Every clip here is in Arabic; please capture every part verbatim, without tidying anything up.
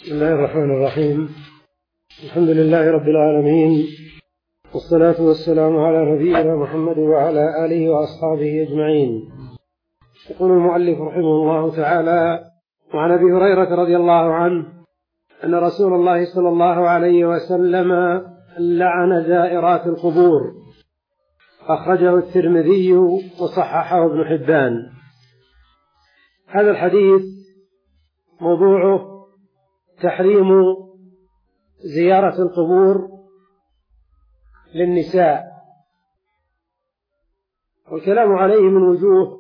بسم الله الرحمن الرحيم. الحمد لله رب العالمين، والصلاة والسلام على نبينا محمد وعلى آله وأصحابه أجمعين. يقول المؤلف رحمه الله تعالى: وعن أبي هريرة رضي الله عنه أن رسول الله صلى الله عليه وسلم لعن زائرات القبور، أخرجه الترمذي وصححه ابن حبان. هذا الحديث موضوعه تحريم زيارة القبور للنساء، والكلام عليه من وجوه.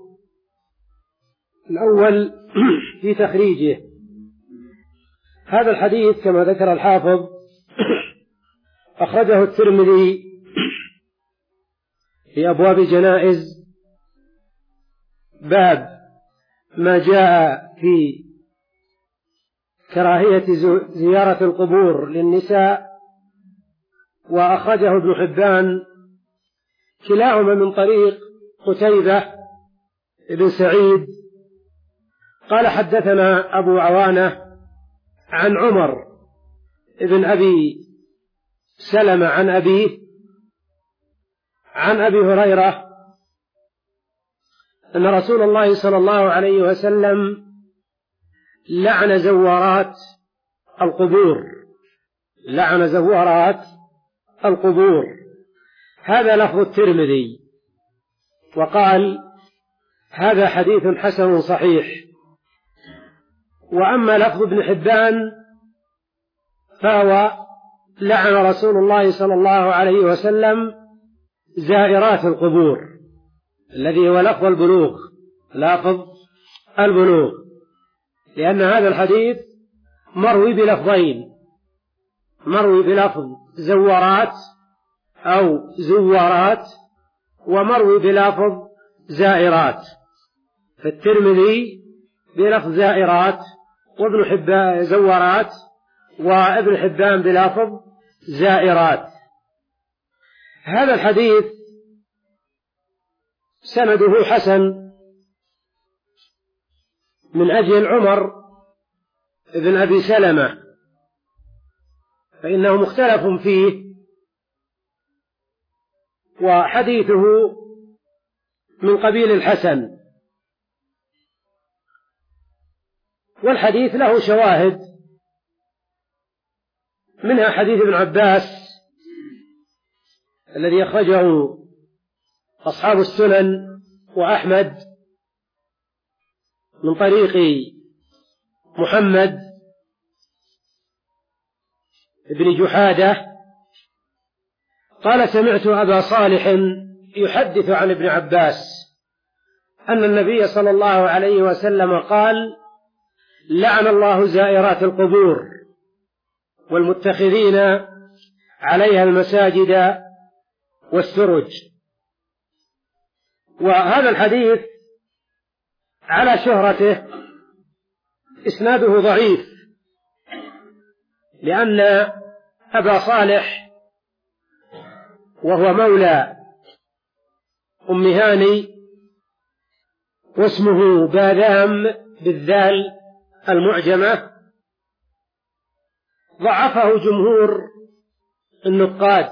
الأول في تخريجه. هذا الحديث كما ذكر الحافظ أخرجه الترمذي في أبواب جنائز، باب ما جاء في كراهية زيارة القبور للنساء، وأخرجه ابن حبان كلاهما من طريق قتيبة بن سعيد قال: حدثنا أبو عوانة عن عمر بن أبي سلمة عن أبيه عن أبي هريرة أن رسول الله صلى الله عليه وسلم لعن زوارات القبور لعن زوارات القبور هذا لفظ الترمذي، وقال: هذا حديث حسن صحيح. وأما لفظ ابن حبان فهو: لعن رسول الله صلى الله عليه وسلم زائرات القبور، الذي هو لفظ البلوغ لفظ البلوغ لأن هذا الحديث مروي بلفظين، مروي بلفظ زوارات أو زوارات، ومروي بلفظ زائرات. فالترمذي بلفظ زائرات، وابن حبان زوارات، وابن حبان بلفظ زائرات. هذا الحديث سنده حسن من أجل عمر بن أبي سلمة، فإنه مختلف فيه، وحديثه من قبيل الحسن، والحديث له شواهد، منها حديث ابن عباس الذي أخرجه أصحاب السنن وأحمد من طريق محمد بن جحادة قال: سمعت أبا صالح يحدث عن ابن عباس أن النبي صلى الله عليه وسلم قال: لعن الله زائرات القبور والمتخذين عليها المساجد والسرج. وهذا الحديث على شهرته إسناده ضعيف، لأن أبا صالح وهو مولى أم هاني واسمه باذام بالذال المعجمة، ضعفه جمهور النقاد.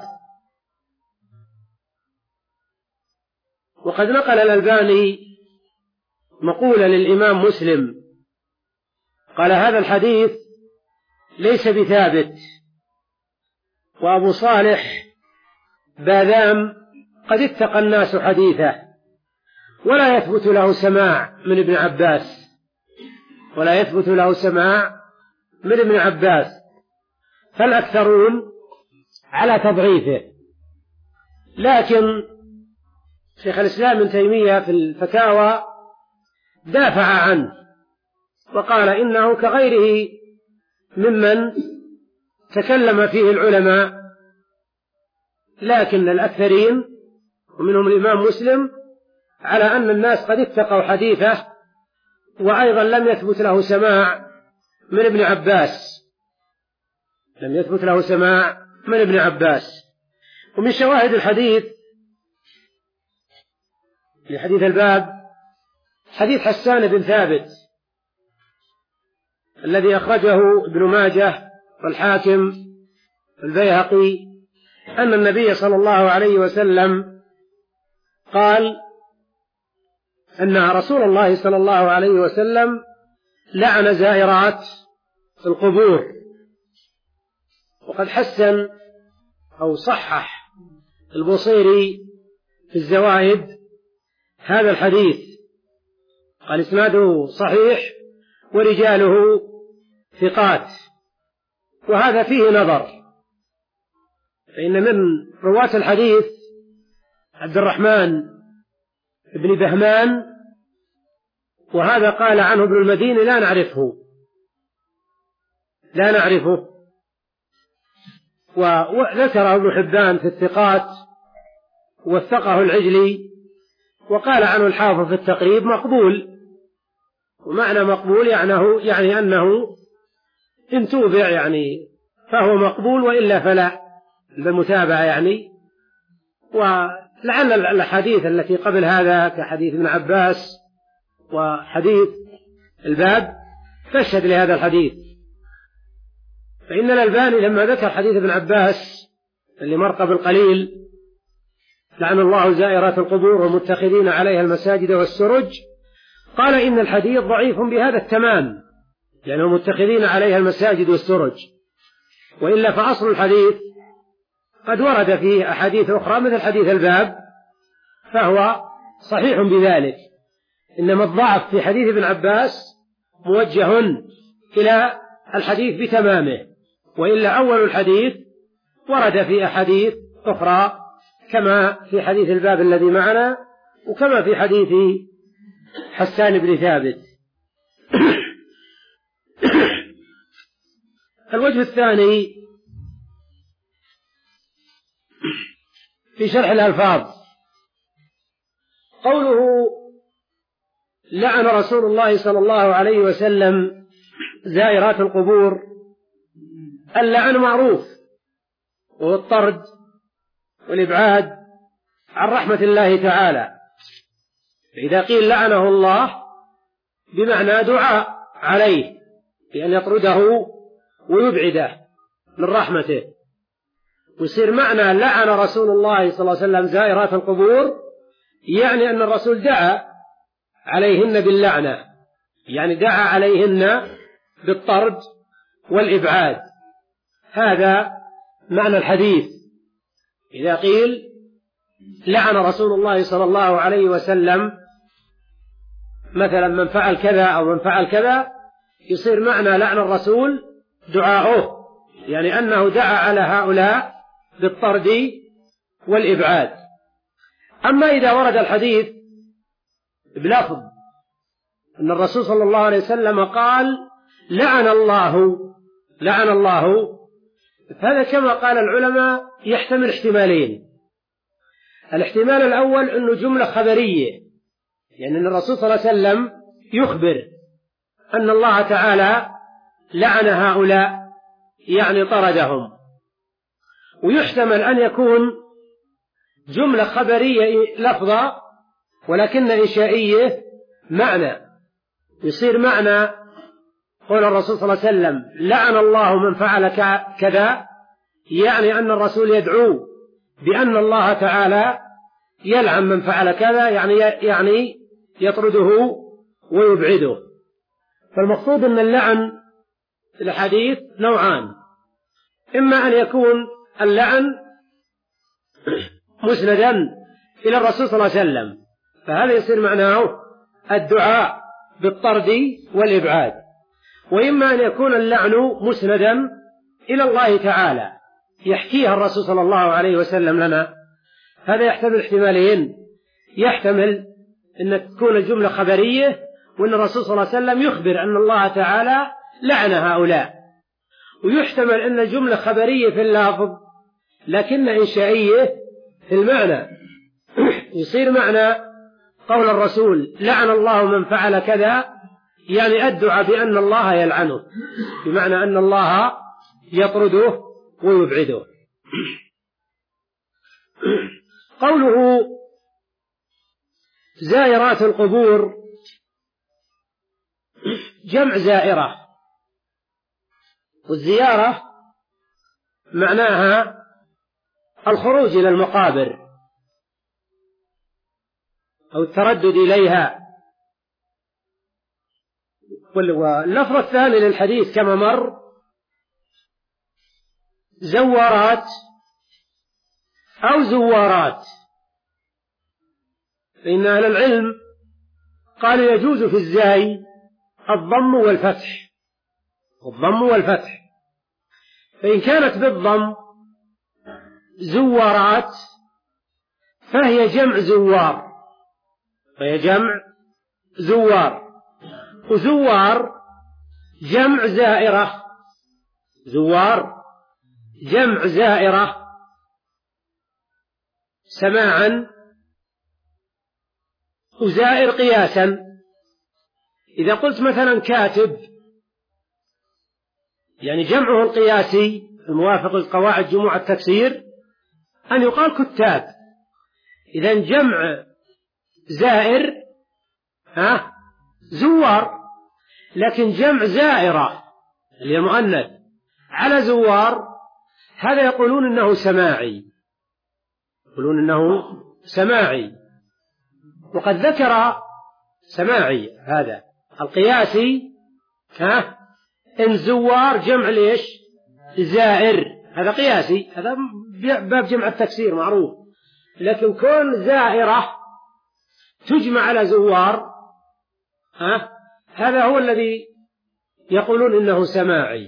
وقد نقل الألباني مقولة للإمام مسلم قال: هذا الحديث ليس بثابت، وأبو صالح باذام قد اتقى الناس حديثه، ولا يثبت له سماع من ابن عباس ولا يثبت له سماع من ابن عباس فالأكثرون على تضعيفه. لكن شيخ الإسلام ابن تيمية في الفتاوى دافع عنه وقال إنه كغيره ممن تكلم فيه العلماء، لكن الأكثرين ومنهم الإمام مسلم على أن الناس قد اتقوا حديثه، وأيضا لم يثبت له سماع من ابن عباس لم يثبت له سماع من ابن عباس. ومن شواهد الحديث لحديث الباب حديث حسان بن ثابت الذي أخرجه ابن ماجه والحاكم البيهقي أن النبي صلى الله عليه وسلم قال أن رسول الله صلى الله عليه وسلم لعن زائرات القبور. وقد حسن أو صحح البوصيري في الزوائد هذا الحديث، قال إسناده صحيح ورجاله ثقات، وهذا فيه نظر، فإن من رواة الحديث عبد الرحمن بن بهمان، وهذا قال عنه ابن المديني لا نعرفه لا نعرفه وذكره ابن حبان في الثقات وثقه العجلي، وقال عنه الحافظ في التقريب مقبول. ومعنى مقبول يعني, يعني أنه إن توبع يعني فهو مقبول، وإلا فلا بالمتابعة يعني. ولعل الحديث التي قبل هذا كحديث ابن عباس وحديث الباب تشهد لهذا الحديث، فإن الألباني لما ذكر حديث ابن عباس اللي مر قبل قليل لعن الله زائرات القبور والمتخذين عليها المساجد والسرج، قال إن الحديث ضعيف بهذا التمام، لأنه متخذين عليها المساجد والسرج، وإلا فأصل الحديث قد ورد فيه أحاديث أخرى مثل حديث الباب فهو صحيح بذلك، إنما الضعف في حديث ابن عباس موجه إلى الحديث بتمامه، وإلا أول الحديث ورد في أحاديث أخرى كما في حديث الباب الذي معنا، وكما في حديث حسان بن ثابت. الوجه الثاني في شرح الألفاظ، قوله لعن رسول الله صلى الله عليه وسلم زائرات القبور، اللعن معروف وهو الطرد والإبعاد عن رحمة الله تعالى، فإذا قيل لعنه الله بمعنى دعاء عليه بأن يطرده ويبعده من رحمته، ويصير معنى لعن رسول الله صلى الله عليه وسلم زائرات القبور يعني أن الرسول دعا عليهن باللعنة، يعني دعا عليهن بالطرد والإبعاد. هذا معنى الحديث. إذا قيل لعن رسول الله صلى الله عليه وسلم مثلا من فعل كذا أو من فعل كذا، يصير معنى لعن الرسول دعاؤه، يعني أنه دعا على هؤلاء بالطرد والإبعاد. أما إذا ورد الحديث بلفظ أن الرسول صلى الله عليه وسلم قال لعن الله لعن الله، هذا كما قال العلماء يحتمل احتمالين. الاحتمال الأول أنه جملة خبرية، يعني أن الرسول صلى الله عليه وسلم يخبر أن الله تعالى لعن هؤلاء يعني طردهم، ويحتمل أن يكون جملة خبرية لفظة ولكن إنشائية معنى، يصير معنى قول الرسول صلى الله عليه وسلم لعن الله من فعل كذا، يعني أن الرسول يدعو بأن الله تعالى يلعن من فعل كذا، يعني يعني يطرده ويبعده. فالمقصود أن اللعن في الحديث نوعان، إما أن يكون اللعن مسندا إلى الرسول صلى الله عليه وسلم، فهذا يصير معناه الدعاء بالطرد والإبعاد، وإما أن يكون اللعن مسندا إلى الله تعالى يحكيها الرسول صلى الله عليه وسلم لنا. هذا يحتمل احتمالين، يحتمل أن تكون الجملة خبرية وأن الرسول صلى الله عليه وسلم يخبر أن الله تعالى لعن هؤلاء، ويحتمل أن الجملة خبرية في اللفظ لكن إنشائية في المعنى، يصير معنى قول الرسول لعن الله من فعل كذا يعني أدعى بأن الله يلعنه، بمعنى أن الله يطرده ويبعده. قوله زائرات القبور جمع زائرة، والزيارة معناها الخروج إلى المقابر أو التردد إليها. واللفظ الثاني للحديث كما مر زوارات أو زوارات، فإن أهل العلم قالوا يجوز في الزاي الضم والفتح، الضم والفتح، فإن كانت بالضم زوارات فهي جمع زوار، فهي جمع زوار، وزوار جمع زائرة، زوار جمع زائرة سماعا، وزائر قياسا. إذا قلت مثلا كاتب يعني جمعه القياسي الموافق لقواعد جموع التكسير أن يقال كتاب، إذن جمع زائر ها زوار، لكن جمع زائرة اللي هي مؤنث على زوار هذا يقولون إنه سماعي، يقولون إنه سماعي. وقد ذكر سماعي هذا القياسي ها إن زوار جمع ليش زائر، هذا قياسي، هذا باب جمع التكسير معروف، لكن كون زائرة تجمع على زوار ها هذا هو الذي يقولون إنه سماعي.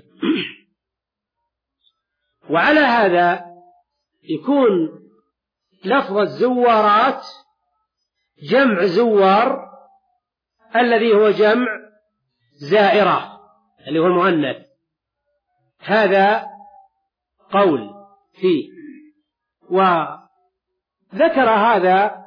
وعلى هذا يكون لفظ الزوارات جمع زوار الذي هو جمع زائرة اللي هو المؤنث، هذا قول فيه. وذكر هذا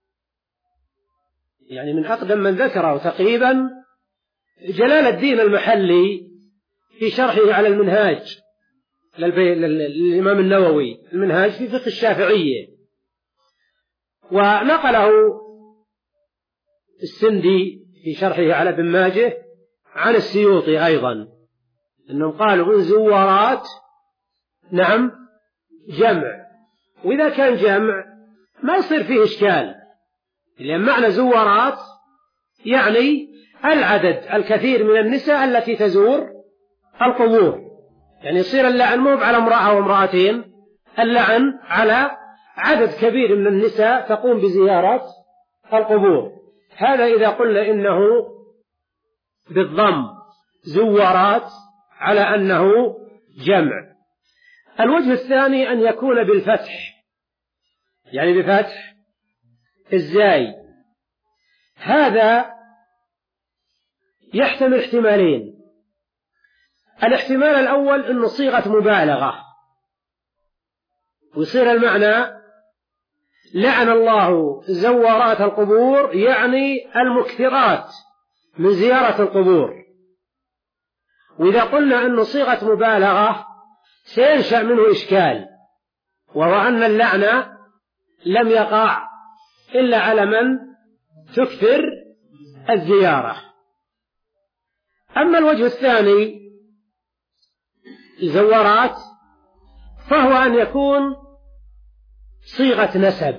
يعني من أقدم من ذكره تقريبا جلال الدين المحلي في شرحه على المنهاج للإمام النووي، المنهاج في فقه الشافعية، ونقله السندي في شرحه على ابن ماجه عن السيوطي أيضا أنهم قالوا إن زوارات نعم جمع، وإذا كان جمع ما يصير فيه إشكال، لأن معنى زوارات يعني العدد الكثير من النساء التي تزور القبور، يعني يصير اللعن مو على امرأة وامرأتين، اللعن على عدد كبير من النساء تقوم بزيارة القبور. هذا إذا قلنا إنه بالضم زوارات على أنه جمع. الوجه الثاني أن يكون بالفتح، يعني بفتح الزاي، هذا يحتمل احتمالين. الاحتمال الأول أنه صيغة مبالغة ويصير المعنى لعن الله زوارات القبور، يعني المكثرات من زيارة القبور. وإذا قلنا أنه صيغة مبالغة سينشأ منه إشكال، وهو أن اللعنة لم يقع إلا على من تكثر الزيارة. أما الوجه الثاني زوارات فهو أن يكون صيغة نسب،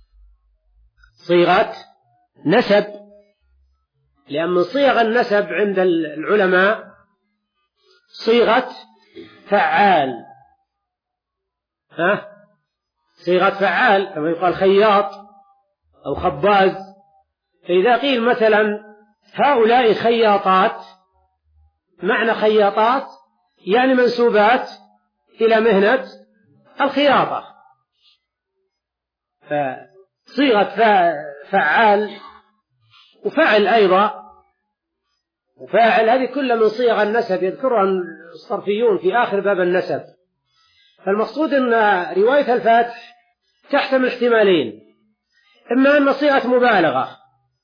صيغة نسب، لأن من صيغ النسب عند العلماء صيغة فعال، ها صيغة فعال كما يقال خياط أو خباز. فإذا قيل مثلا هؤلاء خياطات، معنى خياطات يعني منسوبات إلى مهنة الخياطة، فصيغة فعال وفعل أيضا، وفاعل هذه كلها من صيغ النسب يذكرها الصرفيون في آخر باب النسب. فالمقصود أن رواية الفتح تحتمل احتمالين، إما أن صيغة مبالغة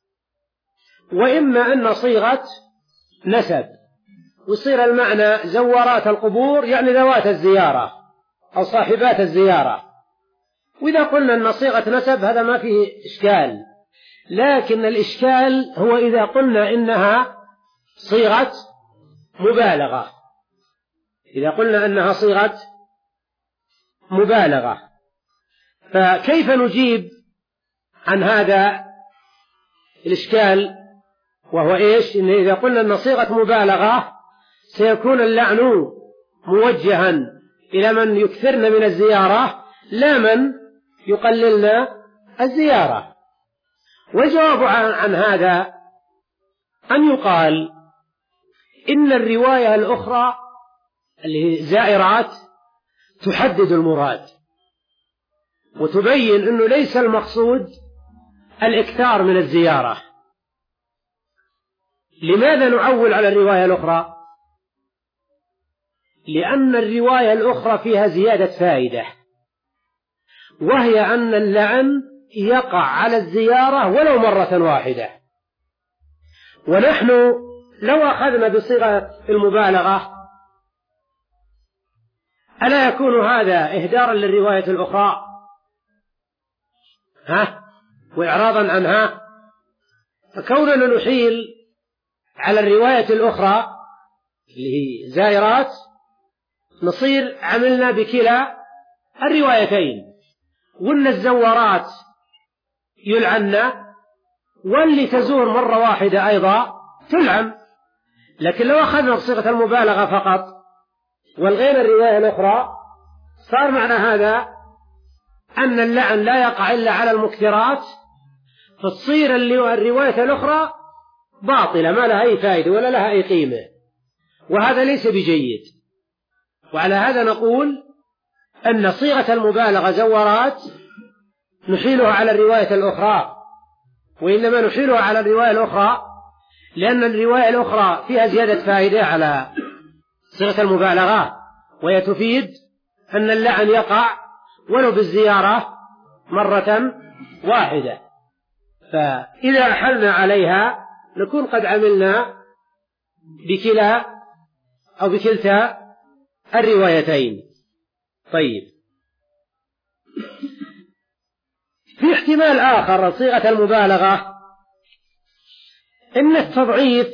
وإما أن صيغة نسب، ويصير المعنى زوارات القبور يعني ذوات الزيارة أو صاحبات الزيارة. وإذا قلنا أن صيغة نسب هذا ما فيه إشكال، لكن الإشكال هو إذا قلنا إنها صيغة مبالغة، إذا قلنا أنها صيغة مبالغة، فكيف نجيب عن هذا الإشكال، وهو إيش؟ إن إذا قلنا أن صيغة مبالغة سيكون اللعن موجها إلى من يكثرن من الزيارة لا من يقللن الزيارة. والجواب عن هذا أن يقال إن الرواية الأخرى اللي هي زائرات تحدد المراد وتبين أنه ليس المقصود الإكثار من الزيارة. لماذا نعول على الرواية الأخرى؟ لأن الرواية الأخرى فيها زيادة فائدة، وهي أن اللعن يقع على الزيارة ولو مرة واحدة. ونحن لو أخذنا بصيغة المبالغة ألا يكون هذا إهدارا للرواية الأخرى ها وإعراضا عنها؟ فكوننا نحيل على الرواية الأخرى اللي هي زائرات نصير عملنا بكلا الروايتين، وإن الزوارات يلعننا واللي تزور مرة واحدة أيضا تلعن. لكن لو أخذنا بصيغة المبالغة فقط والغينا الرواية الأخرى صار معنى هذا أن اللعن لا يقع إلا على المكثرات، فتصير الرواية الأخرى باطلة ما لها أي فائدة ولا لها أي قيمة، وهذا ليس بجيد. وعلى هذا نقول أن صيغة المبالغة زورات نحيلها على الرواية الأخرى، وإنما نحيلها على الرواية الأخرى لأن الرواية الأخرى فيها زيادة فائدة على صيغة المبالغة، وهي تفيد أن اللعن يقع ولو بالزيارة مرة واحدة. فإذا أحلنا عليها نكون قد عملنا بكلا أو بكلتا الروايتين. طيب، في احتمال آخر لصيغة المبالغة إن التضعيف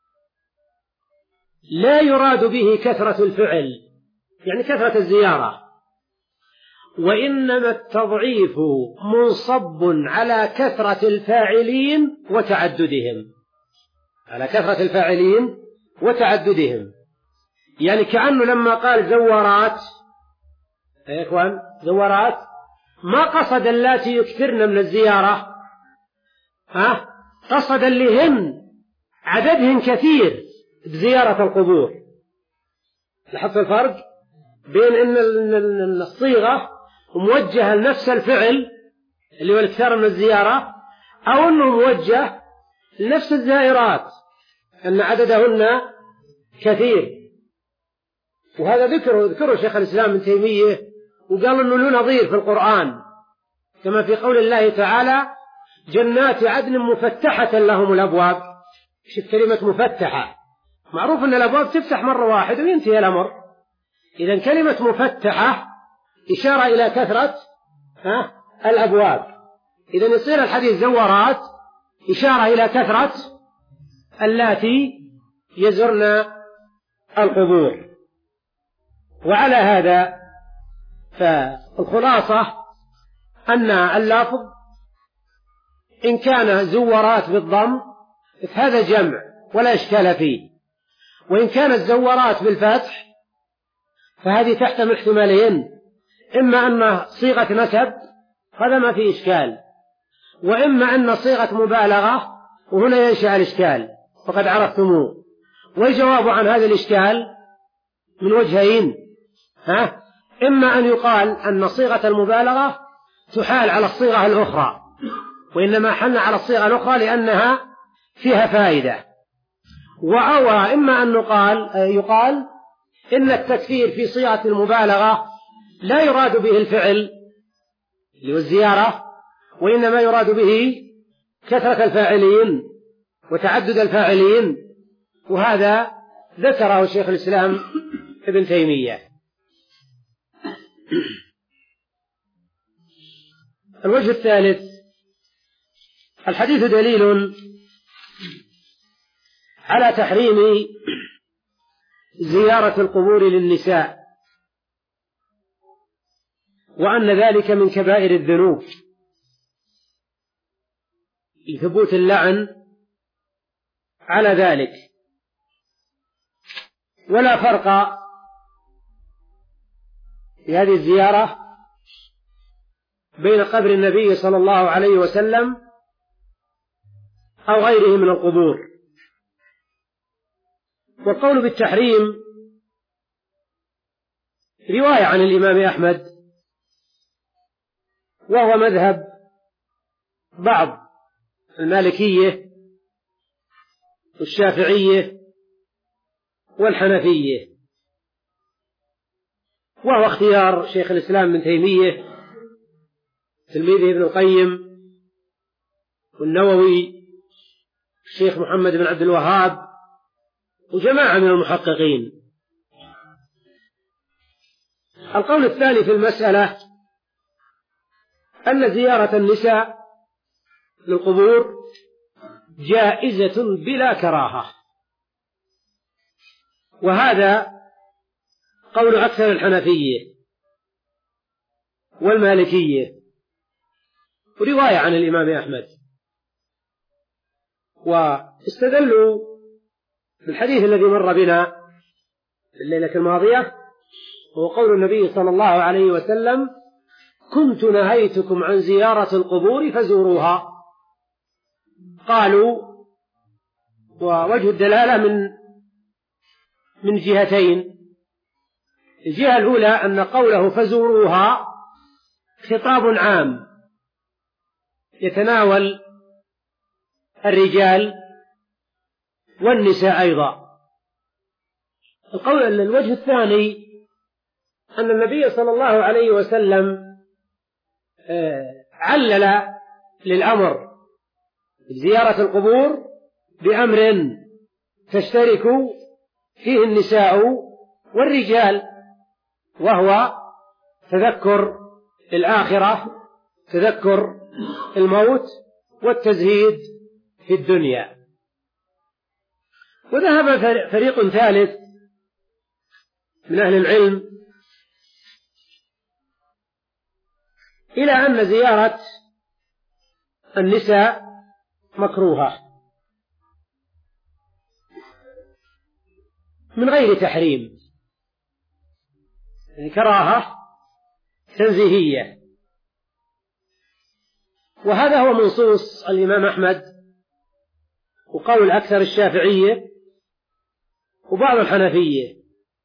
لا يراد به كثرة الفعل يعني كثرة الزيارة، وإنما التضعيف منصب على كثرة الفاعلين وتعددهم على كثرة الفاعلين وتعددهم. يعني كأنه لما قال زوارات يا إخوان زوارات ما قصد اللاتي يكثرن من الزيارة، ها قصد اللي هن عددهن كثير بزيارة القبور. لاحظت الفرق بين أن الصيغة موجهة لنفس الفعل اللي هو الإكثار من الزيارة، أو أنه موجه لنفس الزائرات أن عددهن كثير. وهذا ذكره ذكره شيخ الإسلام ابن تيمية، وقال أنه له نظير في القرآن كما في قول الله تعالى جنات عدن مفتحة لهم الأبواب. شوف كلمة مفتحة، معروف أن الأبواب تفتح مرة واحدة وينتهي الأمر، إذن كلمة مفتحة إشارة إلى كثرة ها الأبواب، إذن يصير الحديث زوارات إشارة إلى كثرة اللاتي يزرن القبور. وعلى هذا فالخلاصة أن اللفظ إن كان زورات بالضم فهذا جمع ولا إشكال فيه، وإن كانت زورات بالفتح فهذه تحتمل احتمالين، إما أن صيغة نسب هذا ما فيه إشكال، وإما أن صيغة مبالغة وهنا ينشأ الإشكال وقد عرفتموه. والجواب عن هذا الإشكال من وجهين، ها إما أن يقال أن صيغة المبالغة تحال على الصيغة الأخرى، وإنما حلنا على الصيغة الأخرى لأنها فيها فائدة، وأو إما أن يقال, يقال إن التكثير في صيغة المبالغة لا يراد به الفعل اللي هو الزيارة، وإنما يراد به كثرة الفاعلين وتعدد الفاعلين، وهذا ذكره شيخ الإسلام ابن تيمية. الوجه الثالث الحديث دليل على تحريم زيارة القبور للنساء، وأن ذلك من كبائر الذنوب لثبوت اللعن على ذلك. ولا فرق في هذه الزيارة بين قبر النبي صلى الله عليه وسلم أو غيره من القبور. والقول بالتحريم رواية عن الإمام أحمد، وهو مذهب بعض المالكية والشافعية والحنفية، وهو اختيار شيخ الإسلام ابن تيمية تلميذه ابن القيم والنووي الشيخ محمد بن عبد الوهاب وجماعة من المحققين. القول الثاني في المسألة أن زيارة النساء للقبور جائزة بلا كراهة، وهذا قول أكثر الحنفية والمالكية، ورواية عن الإمام أحمد. واستدلوا بالحديث الذي مر بنا الليلة الماضية، هو قول النبي صلى الله عليه وسلم: كنت نهيتكم عن زيارة القبور فزوروها. قالوا: ووجه الدلالة من من جهتين. الجهة الأولى أن قوله فزوروها خطاب عام يتناول الرجال والنساء أيضا. القول الوجه الثاني أن النبي صلى الله عليه وسلم علل للأمر بزيارة القبور بأمر تشترك فيه النساء والرجال، وهو تذكر الآخرة، تذكر الموت والتزهيد في الدنيا. وذهب فريق ثالث من أهل العلم إلى أن زيارة النساء مكروهة من غير تحريم، يعني كراهة تنزيهية. وهذا هو منصوص الإمام أحمد وقول أكثر الشافعية وبعض الحنفية.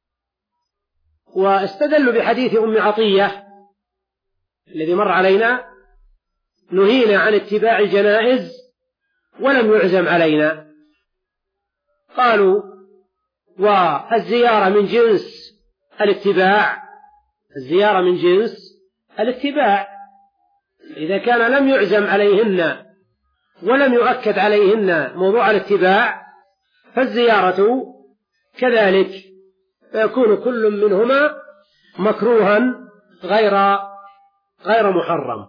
واستدلوا بحديث أم عطية الذي مر علينا: نهينا عن اتباع الجنائز ولم يعزم علينا. قالوا: والزيارة من جنس الاتباع، الزيارة من جنس الاتباع، إذا كان لم يعزم عليهن ولم يؤكد عليهن موضوع الاتباع فالزيارة كذلك، فيكون كل منهما مكروها غير غير محرم.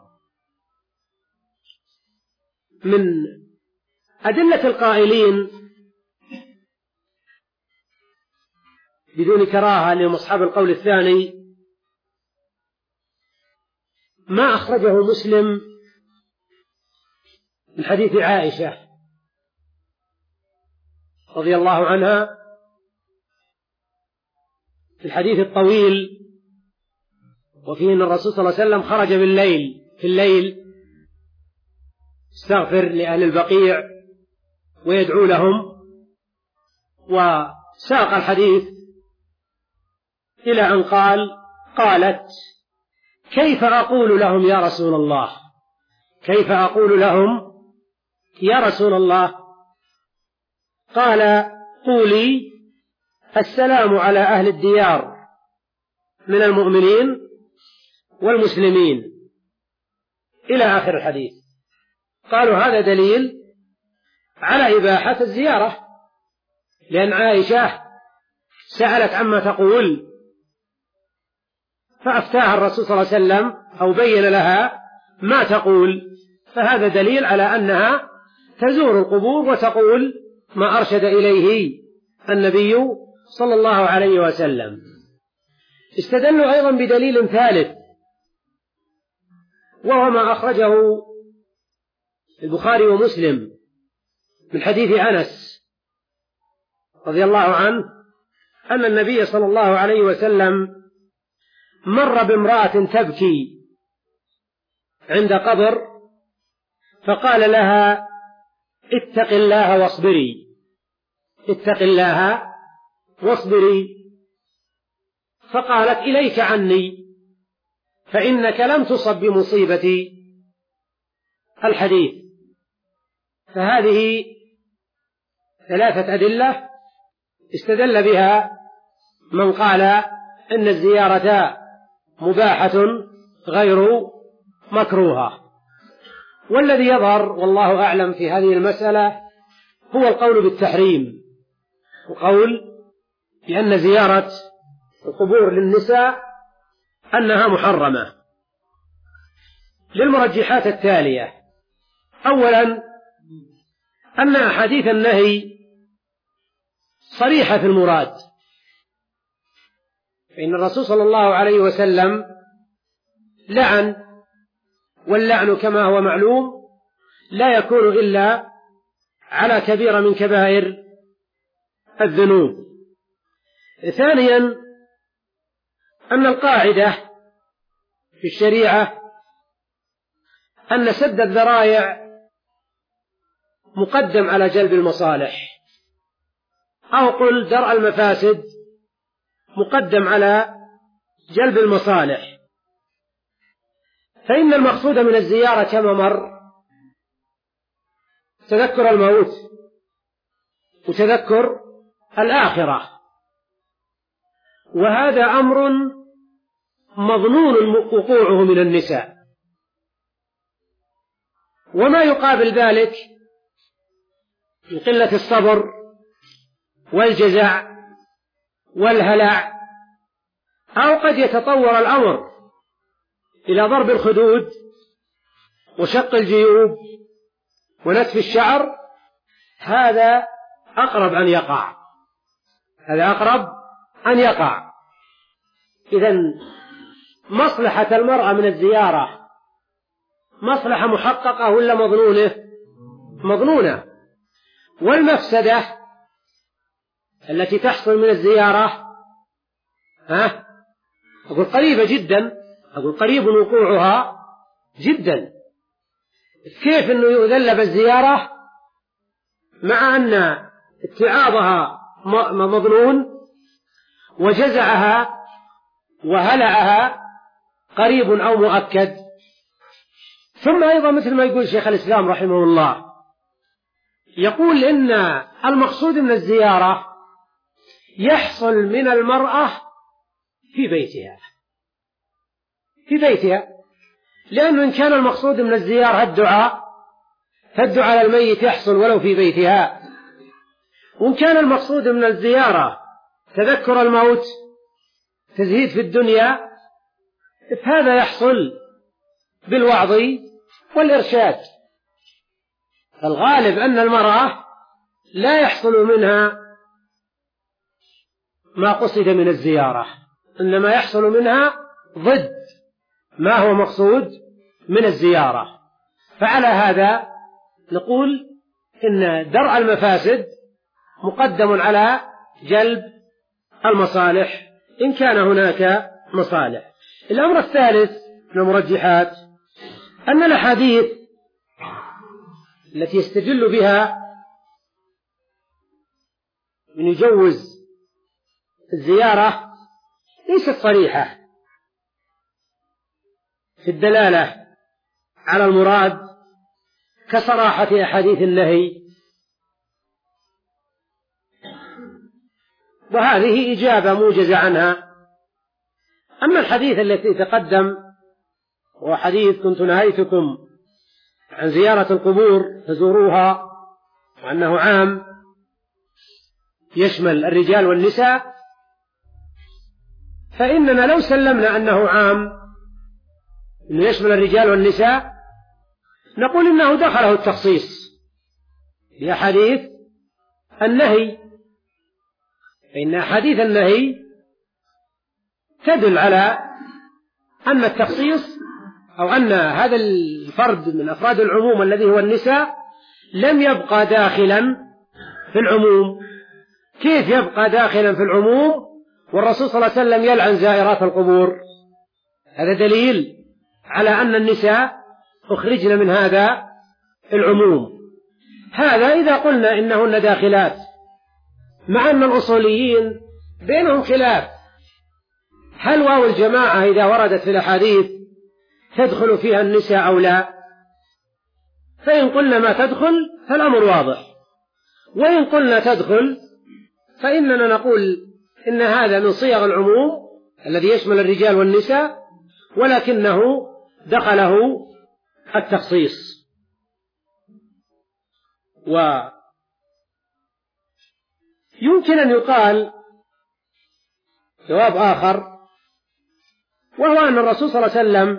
من أدلة القائلين بدون كراهة لأصحاب القول الثاني ما أخرجه مسلم من حديث عائشة رضي الله عنها في الحديث الطويل، وفيه أن الرسول صلى الله عليه وسلم خرج بالليل في الليل استغفر لأهل البقيع ويدعو لهم، وساق الحديث إلى أن قال: قالت: كيف أقول لهم يا رسول الله، كيف أقول لهم يا رسول الله؟ قال: قولي: السلام على أهل الديار من المؤمنين والمسلمين، إلى آخر الحديث. قالوا: هذا دليل على إباحة الزيارة، لأن عائشة سألت عما تقول فأفتاها الرسول صلى الله عليه وسلم أو بين لها ما تقول، فهذا دليل على أنها تزور القبور وتقول ما أرشد إليه النبي صلى الله عليه وسلم. استدلوا أيضا بدليل ثالث، وهو ما أخرجه البخاري ومسلم من حديث أنس رضي الله عنه أن النبي صلى الله عليه وسلم مر بامرأة تبكي عند قبر فقال لها: اتق الله واصبري، اتق الله واصبري. فقالت: إليك عني، فإنك لم تصب بمصيبتي. الحديث. فهذه ثلاثة أدلة استدل بها من قال إن الزيارة مباحة غير مكروهة. والذي يظهر والله أعلم في هذه المسألة هو القول بالتحريم، وقول بأن زيارة القبور للنساء أنها محرمة للمرجحات التالية: أولا، أن أحاديث النهي صريحة في المراد، فإن الرسول صلى الله عليه وسلم لعن، واللعن كما هو معلوم لا يكون إلا على كبيرة من كبائر الذنوب. ثانيا، أن القاعدة في الشريعة أن سد الذرائع مقدم على جلب المصالح، أو قل درء المفاسد مقدم على جلب المصالح. فإن المقصود من الزيارة كما مر تذكر الموت وتذكر الآخرة، وهذا أمر مظنون وقوعه من النساء. وما يقابل ذلك من قلة الصبر والجزع والهلع، أو قد يتطور الأمر إلى ضرب الخدود وشق الجيوب ونتف الشعر، هذا أقرب أن يقع، هذا أقرب أن يقع. إذن مصلحة المرأة من الزيارة مصلحة محققة ولا مظنونة؟ مظنونة. والمفسدة التي تحصل من الزيارة ها أقول قريبة جدا، أقول قريب وقوعها جدا. كيف أنه يؤذل بالزيارة مع أن اتعاظها مظنون وجزعها وهلعها قريب أو مؤكد. ثم أيضا مثل ما يقول شيخ الإسلام رحمه الله، يقول إن المقصود من الزيارة يحصل من المرأة في بيتها في بيتها لأنه إن كان المقصود من الزيارة الدعاء فالدعاء على الميت يحصل ولو في بيتها، وإن كان المقصود من الزيارة تذكر الموت تزهيد في الدنيا فهذا يحصل بالوعظ والإرشاد. الغالب أن المرأة لا يحصل منها ما قصد من الزيارة، إنما يحصل منها ضد ما هو مقصود من الزيارة. فعلى هذا نقول إن درء المفاسد مقدم على جلب المصالح إن كان هناك مصالح. الأمر الثالث من المرجحات أن الأحاديث التي يستدل بها من يجوز الزيارة ليست صريحة في الدلالة على المراد كصراحة أحاديث النهي، وهذه إجابة موجزة عنها. أما الحديث الذي تقدم هو حديث كنت نهيتكم عن زيارة القبور فزوروها، وأنه عام يشمل الرجال والنساء، فإننا لو سلمنا أنه عام أنه يشمل الرجال والنساء نقول إنه دخله التخصيص بأحاديث النهي، فإن أحاديث النهي تدل على أن التخصيص أو أن هذا الفرد من أفراد العموم الذي هو النساء لم يبقى داخلا في العموم. كيف يبقى داخلا في العموم والرسول صلى الله عليه وسلم يلعن زائرات القبور؟ هذا دليل على أن النساء أخرجن من هذا العموم. هذا إذا قلنا إنهن داخلات، مع أن الأصوليين بينهم خلاف، هل واو الجماعة إذا وردت في الأحاديث تدخل فيها النساء أو لا؟ فإن قلنا ما تدخل فالأمر واضح، وإن قلنا تدخل فإننا نقول إن هذا من صيغ العموم الذي يشمل الرجال والنساء، ولكنه دخله التخصيص. ويمكن أن يقال جواب آخر، وهو أن الرسول صلى الله عليه وسلم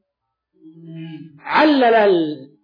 علل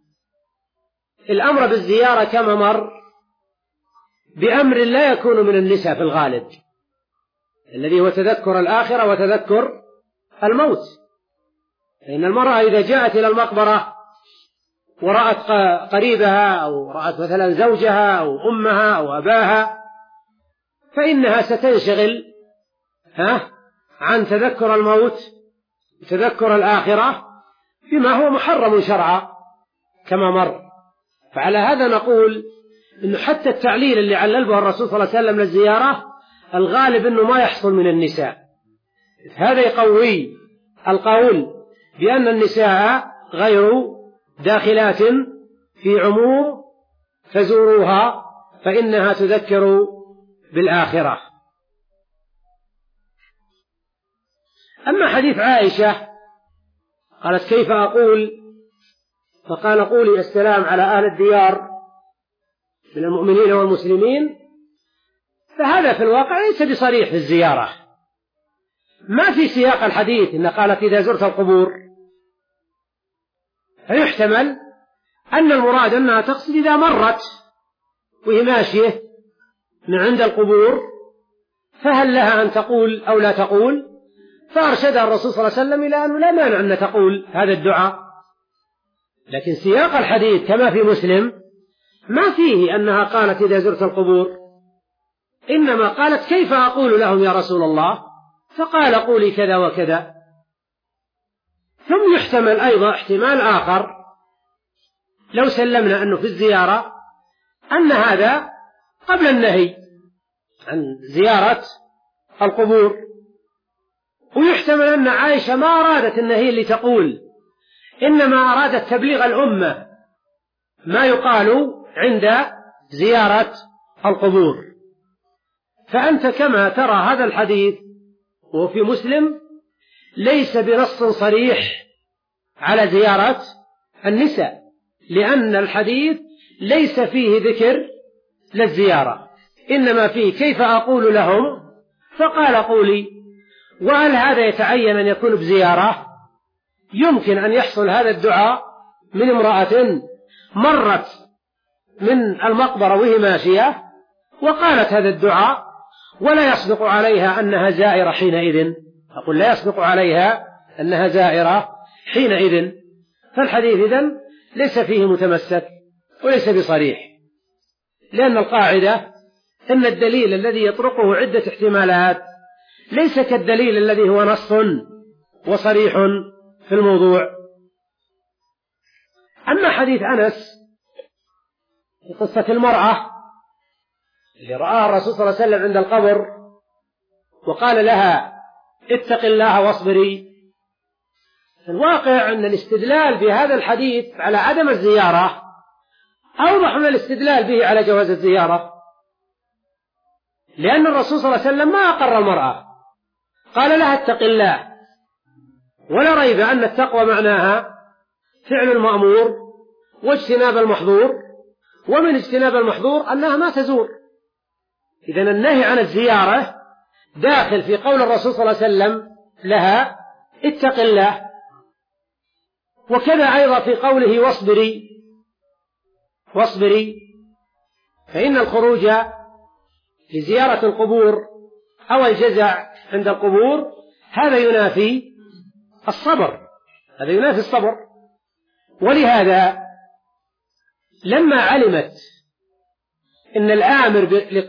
الأمر بالزيارة كما مر بأمر لا يكون من النساء في الغالب، الذي هو تذكر الآخرة وتذكر الموت. فإن المرأة إذا جاءت إلى المقبرة ورأت قريبها أو رأت مثلا زوجها أو أمها أو أباها، فإنها ستنشغل ها عن تذكر الموت وتذكر الآخرة بما هو محرم شرعا كما مر. فعلى هذا نقول إنه حتى التعليل اللي علل به الرسول صلى الله عليه وسلم للزيارة الغالب إنه ما يحصل من النساء. هذا يقوي القول بأن النساء غير داخلات في عموم فزوروها فإنها تذكر بالآخرة. أما حديث عائشة قالت كيف أقول؟ فقال قولي السلام على أهل الديار من المؤمنين والمسلمين، فهذا في الواقع ليس بصريح في الزيارة، ما في سياق الحديث إن قالت إذا زرت القبور، فيحتمل أن المراد أنها تقصد إذا مرت وهي ماشية من عند القبور فهل لها أن تقول أو لا تقول؟ فأرشدها الرسول صلى الله عليه وسلم إلى أنه لا مانع أن تقول هذا الدعاء. لكن سياق الحديث كما في مسلم ما فيه أنها قالت إذا زرت القبور، إنما قالت كيف أقول لهم يا رسول الله؟ فقال قولي كذا وكذا. ثم يحتمل أيضا احتمال آخر لو سلمنا أنه في الزيارة أن هذا قبل النهي عن زيارة القبور، ويحتمل أن عائشة ما أرادت النهي اللي تقول، إنما أرادت تبليغ الأمة ما يقال عند زيارة القبور. فأنت كما ترى هذا الحديث وهو في مسلم ليس بنص صريح على زيارة النساء، لأن الحديث ليس فيه ذكر للزيارة، إنما فيه كيف أقول لهم فقال قولي. وهل هذا يتعين أن يكون بزيارة؟ يمكن أن يحصل هذا الدعاء من امرأة مرت من المقبرة وهي ماشية وقالت هذا الدعاء ولا يصدق عليها أنها زائرة حينئذ، أقول لا يصدق عليها أنها زائرة حينئذ. فالحديث إذن ليس فيه متمسك وليس بصريح، لأن القاعدة أن الدليل الذي يطرقه عدة احتمالات ليس كالدليل الذي هو نص وصريح في الموضوع. أما حديث أنس في قصة المرأة اللي رآها الرسول صلى الله عليه وسلم عند القبر وقال لها اتق الله واصبري، في الواقع أن الاستدلال بهذا الحديث على عدم الزيارة أوضح من الاستدلال به على جواز الزيارة، لأن الرسول صلى الله عليه وسلم ما أقر المرأة، قال لها اتق الله، ولا ريب أن التقوى معناها فعل المأمور واجتناب المحظور، ومن اجتناب المحظور أنها ما تزور. إذن النهي عن الزيارة داخل في قول الرسول صلى الله عليه وسلم لها اتق الله، وكذا أيضا في قوله واصبري واصبري، فإن الخروج لزيارة القبور أو الجزع عند القبور، هذا ينافي الصبر، هذا ينافي الصبر. ولهذا لما علمت إن الآمر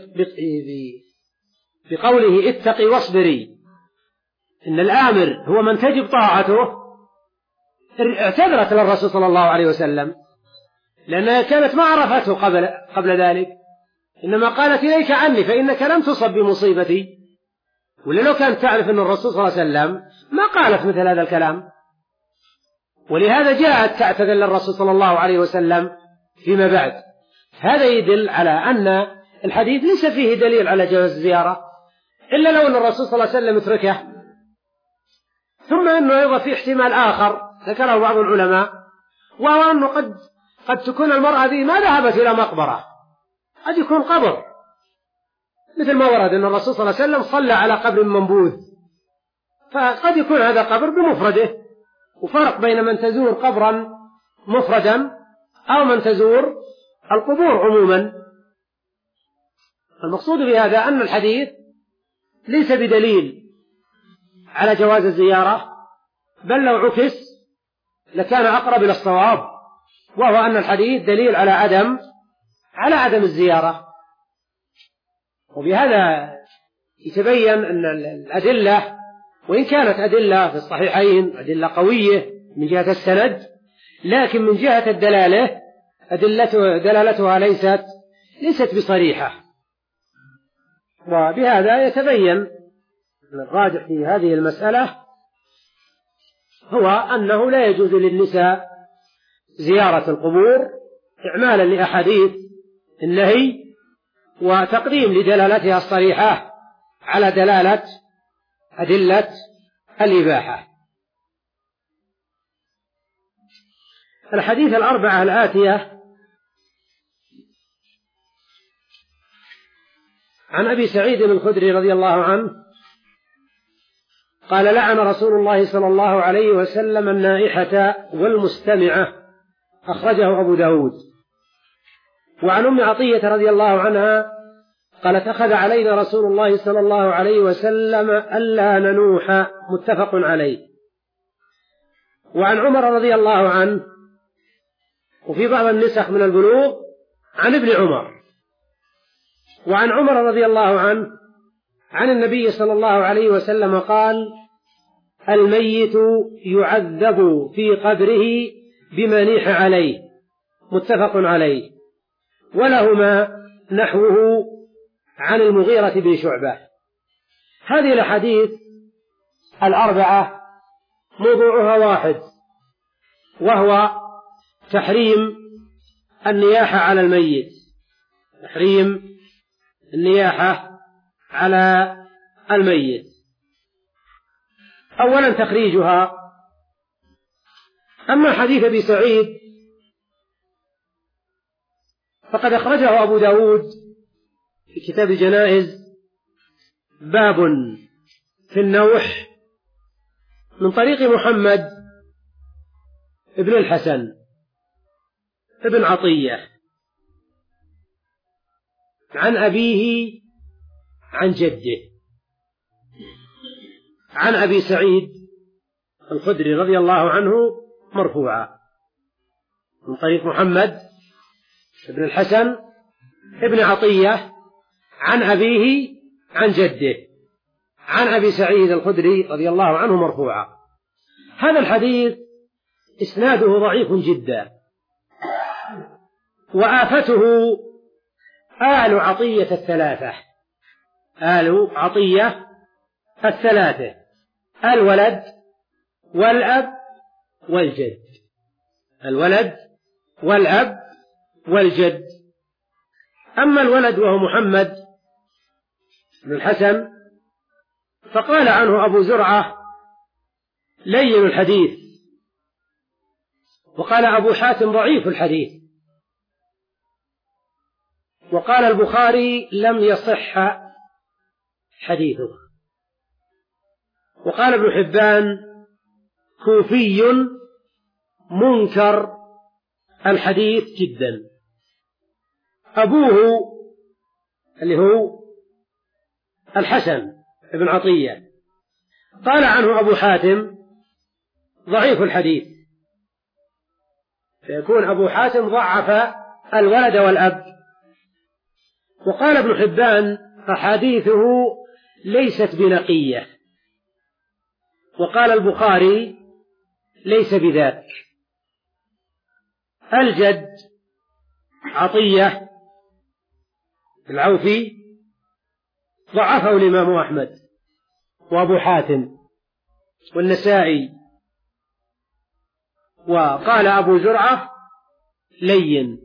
بقوله اتقي واصبري إن الآمر هو من تجب طاعته، اعتذرت للرسول صلى الله عليه وسلم، لأنها كانت ما عرفته قبل, قبل ذلك، إنما قالت إليك عني فإنك لم تصب بمصيبتي. ولا لو كانت تعرف أن الرسول صلى الله عليه وسلم ما قالت مثل هذا الكلام. ولهذا جاءت تعتذر للرسول صلى الله عليه وسلم فيما بعد. هذا يدل على أن الحديث ليس فيه دليل على جواز الزيارة، إلا لو أن الرسول صلى الله عليه وسلم اتركه. ثم أنه أيضا في احتمال آخر ذكره بعض العلماء، وهو أنه قد, قد تكون المرأة ذي ما ذهبت إلى مقبرة، قد يكون قبر، مثل ما ورد أن الرسول صلى الله عليه وسلم صلى على قبر منبوذ، فقد يكون هذا قبر بمفرده. وفرق بين من تزور قبرا مفردا أو من تزور القبور عموما. المقصود بهذا أن الحديث ليس بدليل على جواز الزيارة، بل لو عكس لكان أقرب إلى الصواب، وهو أن الحديث دليل على عدم على عدم الزيارة. وبهذا يتبين أن الأدلة وإن كانت أدلة في الصحيحين أدلة قوية من جهة السند، لكن من جهة الدلالة أدلته دلالتها ليست ليست بصريحة. وبهذا يتبين الراجح في هذه المسألة هو أنه لا يجوز للنساء زيارة القبور إعمالا لأحاديث النهي وتقديم لدلالتها الصريحة على دلالة أدلة الإباحة. الحديث الأربعة الآتية عن أبي سعيد الخدري رضي الله عنه قال لعن رسول الله صلى الله عليه وسلم النائحة والمستمعة، أخرجه أبو داود. وعن أم عطية رضي الله عنها قالت أخذ علينا رسول الله صلى الله عليه وسلم ألا ننوح، متفق عليه. وعن عمر رضي الله عنه، وفي بعض النسخ من البلوغ عن ابن عمر. وعن عمر رضي الله عنه عن النبي صلى الله عليه وسلم قال الميت يعذب في قبره بما نيح عليه، متفق عليه. ولهما نحوه عن المغيرة بن شعبة. هذه الأحاديث الأربعة موضوعها واحد، وهو تحريم النياحة على الميت، تحريم النياحة على الميت. أولا تخريجها. أما حديث أبي سعيد فقد أخرجه أبو داود في كتاب الجنائز باب في النوح من طريق محمد ابن الحسن ابن عطية عن أبيه عن جده عن أبي سعيد الخدري رضي الله عنه مرفوعا من طريق محمد ابن الحسن ابن عطية عن أبيه عن جده عن أبي سعيد الخدري رضي الله عنه مرفوعا. هذا الحديث إسناده ضعيف جدا، وآفته آل عطية الثلاثة، آل عطية الثلاثة، الولد والأب والجد، الولد والأب والجد. أما الولد وهو محمد بن الحسن فقال عنه أبو زرعة لين الحديث، وقال أبو حاتم ضعيف الحديث، وقال البخاري لم يصح حديثه، وقال ابن حبان كوفي منكر الحديث جدا. أبوه اللي هو الحسن ابن عطية. قال عنه أبو حاتم ضعيف الحديث، فيكون أبو حاتم ضعف الولد والأب. وقال ابن حبان أحاديثه ليست بنقية. وقال البخاري ليس بذاك. الجد عطية العوفي ضعفه الإمام أحمد وأبو حاتم والنسائي. وقال أبو زرعة لين.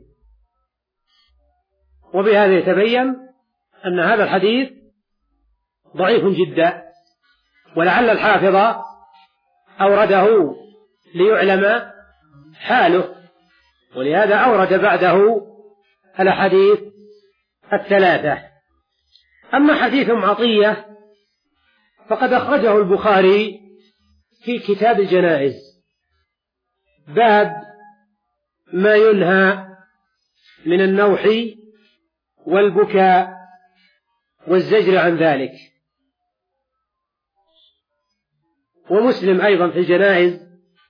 وبهذا يتبين أن هذا الحديث ضعيف جدا، ولعل الحافظ أورده ليعلم حاله، ولهذا أورد بعده الأحاديث الثلاثة. أما حديث عطية فقد أخرجه البخاري في كتاب الجنائز، باب ما ينهى من النوح والبكاء والزجر عن ذلك. ومسلم أيضا في الجنائز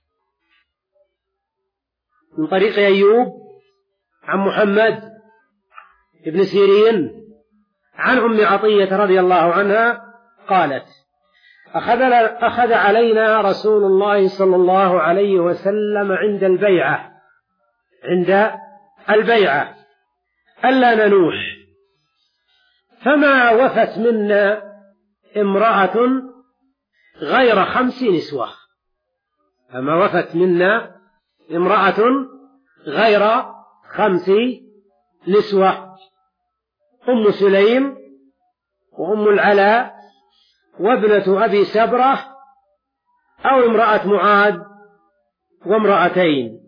من طريق أيوب عن محمد بن سيرين عن أم عطية رضي الله عنها قالت: أخذ, أخذ علينا رسول الله صلى الله عليه وسلم عند البيعة عند البيعة ألا ننوح، فما وفت منا امرأة غير خمس نسوة فما وفت منا امرأة غير خمس نسوة: أم سليم وأم العلاء وابنة أبي سبرة أو امرأة معاذ وامرأتين.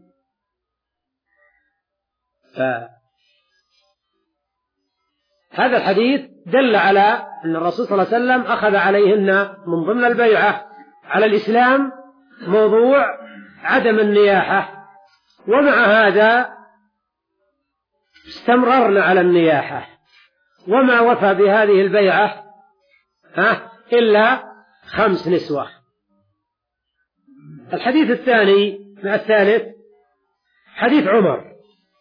هذا الحديث دل على أن الرسول صلى الله عليه وسلم أخذ عليهن من ضمن البيعة على الإسلام موضوع عدم النياحة، ومع هذا استمررنا على النياحة، وما وفى بهذه البيعة ها إلا خمس نسوة. الحديث الثاني مع الثالث حديث عمر.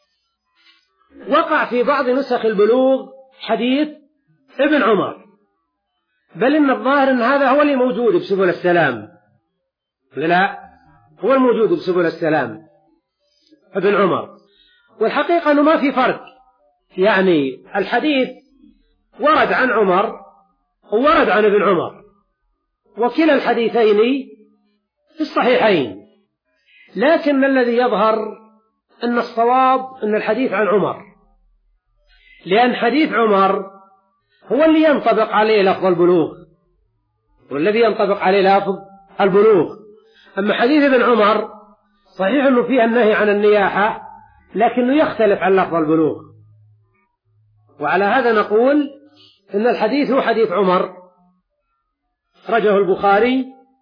وقع في بعض نسخ البلوغ حديث ابن عمر، بل إن الظاهر أن هذا هو اللي موجود بسبل السلام، لا هو الموجود بسبل السلام ابن عمر. والحقيقة أنه ما في فرق، يعني الحديث ورد عن عمر وورد عن ابن عمر، وكلا الحديثين في الصحيحين، لكن الذي يظهر أن الصواب أن الحديث عن عمر، لأن حديث عمر هو اللي ينطبق عليه لفظ البلوغ، والذي ينطبق عليه لفظ البلوغ. أما حديث ابن عمر صحيح أنه فيه النهي عن النياحة، لكنه يختلف عن لفظ البلوغ. وعلى هذا نقول إن الحديث هو حديث عمر، رجه البخاري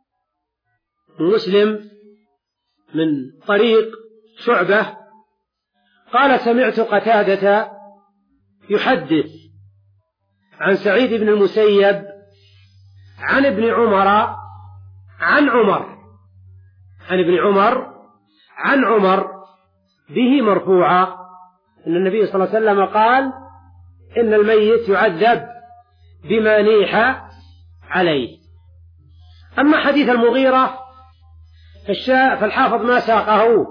ومسلم من طريق شعبة قال: سمعت قتادة يحدث عن سعيد بن المسيب عن ابن عمر عن عمر عن ابن عمر عن عمر به مرفوعا أن النبي صلى الله عليه وسلم قال: إن الميت يعذب بما نيح عليه. أما حديث المغيرة فالحافظ ما ساقه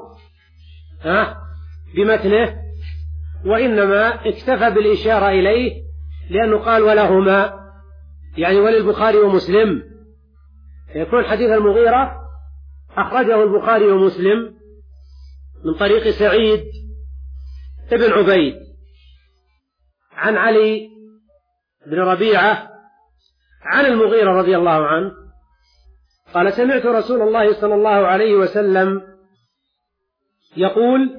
بمتنه، وإنما اكتفى بالإشارة إليه، لأنه قال: ولهما، يعني وللبخاري ومسلم. يكون حديث المغيرة أخرجه البخاري ومسلم من طريق سعيد ابن عبيد عن علي بن ربيعة عن المغيرة رضي الله عنه قال: سمعت رسول الله صلى الله عليه وسلم يقول: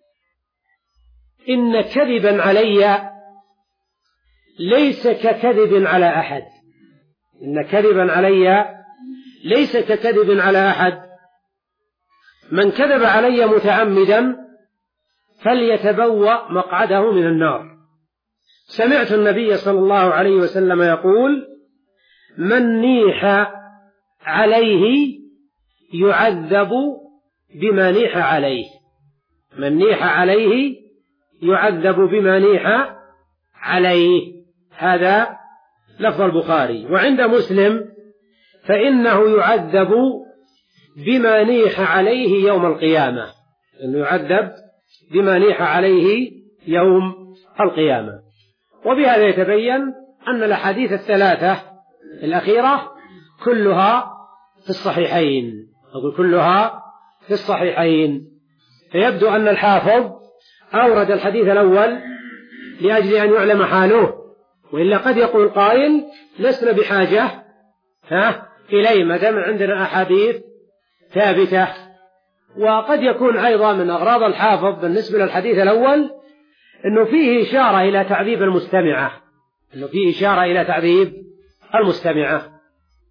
إن كذبا علي ليس ككذب على أحد إن كذبا علي ليس ككذب على أحد من كذب علي متعمدا فليتبوأ مقعده من النار. سمعت النبي صلى الله عليه وسلم يقول: من نيح عليه يعذب بما نيح عليه، من نيح عليه يعذب بما نيح عليه، هذا لفظ البخاري. وعند مسلم فإنه يعذب بما نيح عليه يوم القيامة، إنه يعذب بما نيح عليه يوم القيامة. وبهذا يتبين أن الأحاديث الثلاثة الأخيرة كلها في الصحيحين، أقول كلها في الصحيحين. فيبدو أن الحافظ أورد الحديث الأول لأجل أن يعلم حاله، وإلا قد يقول قائل لسنا بحاجة ها إليه ما دام عندنا أحاديث ثابتة. وقد يكون أيضا من أغراض الحافظ بالنسبة للحديث الأول أنه فيه إشارة إلى تعذيب المستمعة، أنه فيه إشارة إلى تعذيب المستمعة.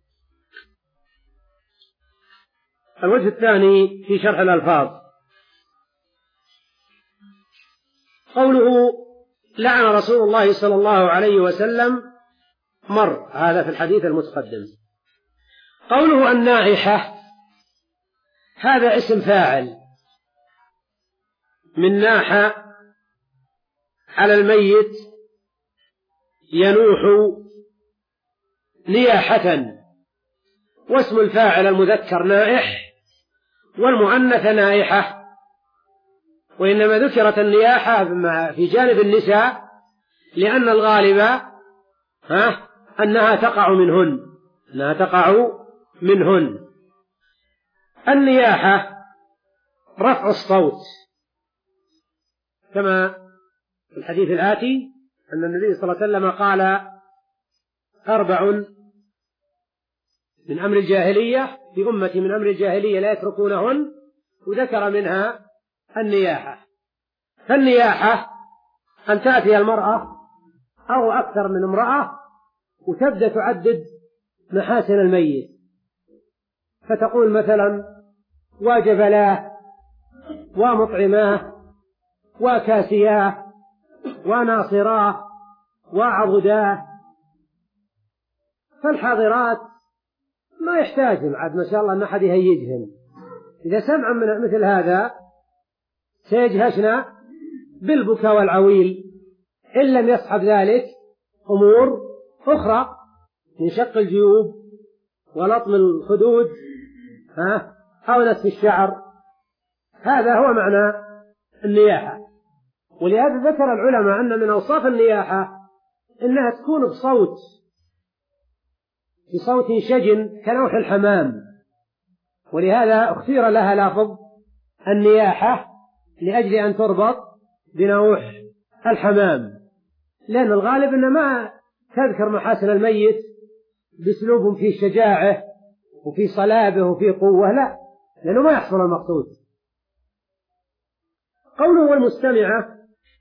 الوجه الثاني في شرح الألفاظ، قوله لعن رسول الله صلى الله عليه وسلم مر، هذا في الحديث المتقدم. قوله النائحة هذا اسم فاعل من ناح على الميت ينوح نياحة، واسم الفاعل المذكر نائح والمؤنث نائحة، وإنما ذكرت النياحة في جانب النساء لأن الغالب ها أنها تقع منهن أنها تقع منهن. النياحة رفع الصوت، كما في الحديث الآتي أن النبي صلى الله عليه وسلم قال أربع من أمر الجاهلية في أمتي من أمر الجاهلية لا يتركونهن، وذكر منها النياحة. فالنياحة أن تأتي المرأة أو أكثر من امرأة وتبدأ تعدد محاسن الميت، فتقول مثلا وجبلاه ومطعماه وكاسياه وناصراه وعضداه. فالحاضرات ما يحتاجهم عاد ما شاء الله أن أحد يهيجهم، إذا سمع من مثل هذا سيجهشنا بالبكاء والعويل، إن لم يصحب ذلك أمور أخرى من شق الجيوب ولطم الخدود ها أو نتف الشعر. هذا هو معنى النياحة. ولهذا ذكر العلماء أن من أوصاف النياحة إنها تكون بصوت بصوت شجن كنوح الحمام، ولهذا اختير لها لفظ النياحة لأجل أن تربط بنوح الحمام، لأن الغالب أن ما تذكر محاسن الميت بأسلوب فيه شجاعة وفي صلابة وفي قوة، لا، لأنه ما يحصل المقصود. قوله المستمعة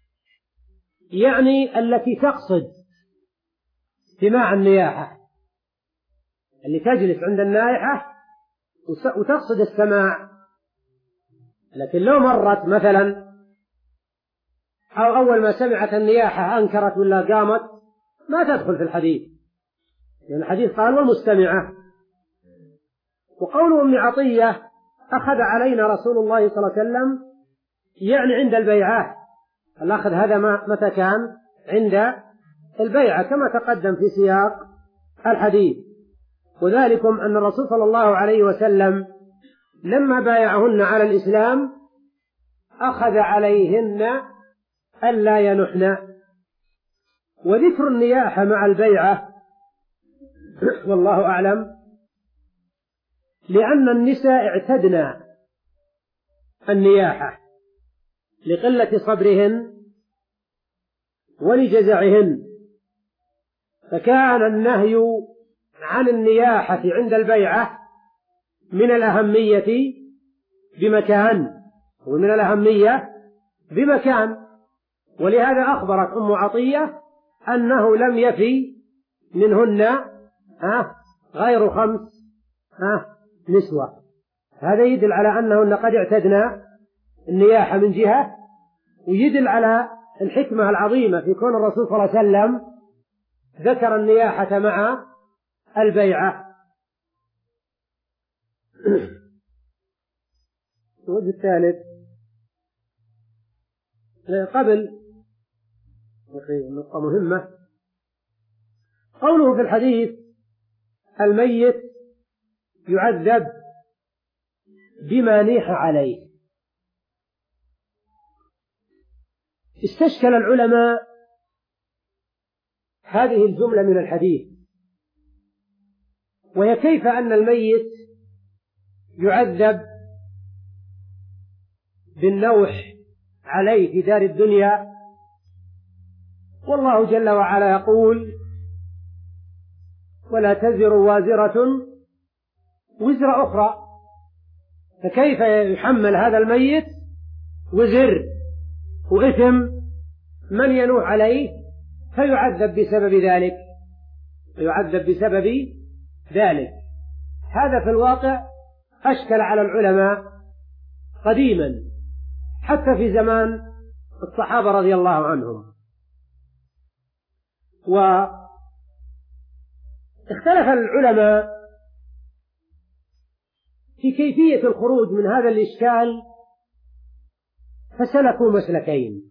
يعني التي تقصد استماع النياحة، اللي تجلس عند النائحة وتقصد السماع. لكن لو مرت مثلا أو أول ما سمعت النياحة أنكرت ولا قامت ما تدخل في الحديث، لأن الحديث قال والمستمعة. وقول أم عطية أخذ علينا رسول الله صلى الله عليه وسلم يعني عند البيعة، الأخذ هذا متى كان؟ عند البيعة كما تقدم في سياق الحديث. وذلكم أن الرسول صلى الله عليه وسلم لما بايعهن على الإسلام أخذ عليهن ألا ينحن. وذكر النياحة مع البيعة والله أعلم لأن النساء اعتدنا النياحة لقلة صبرهن ولجزعهن، فكان النهي عن النياحة عند البيعة من الأهمية بمكان ومن الأهمية بمكان. ولهذا أخبرت أم عطية أنه لم يفي منهن غير خمس نسوة. هذا يدل على أنهن قد اعتدنا النياحة من جهة، ويدل على الحكمة العظيمة في كون الرسول صلى الله عليه وسلم ذكر النياحة مع البيعة. الوجه الثالث قبل نقطة مهمة، قوله في الحديث الميت يعذب بما نيح عليه. استشكل العلماء هذه الجملة من الحديث، وهي كيف أن الميت يعذب بالنوح عليه في دار الدنيا، والله جل وعلا يقول ولا تزر وازرة وزر أخرى، فكيف يحمل هذا الميت وزر وإثم من ينوح عليه فيعذب بسبب ذلك يعذب بسبب ذلك هذا في الواقع أشكل على العلماء قديما حتى في زمان الصحابة رضي الله عنهم. واختلف العلماء في كيفية الخروج من هذا الإشكال، فسلكوا مسلكين.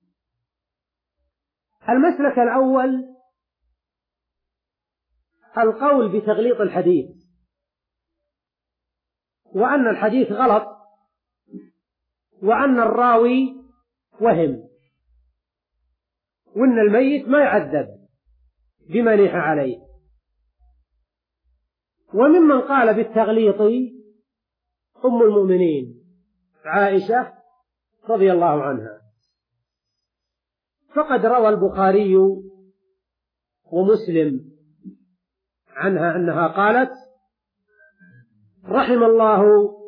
المسلك الأول القول بتغليط الحديث، وأن الحديث غلط، وأن الراوي وهم، وأن الميت ما يعذب بما نيح عليه. وممن قال بالتغليط أم المؤمنين عائشة رضي الله عنها، فقد روى البخاري ومسلم عنها أنها قالت رحم الله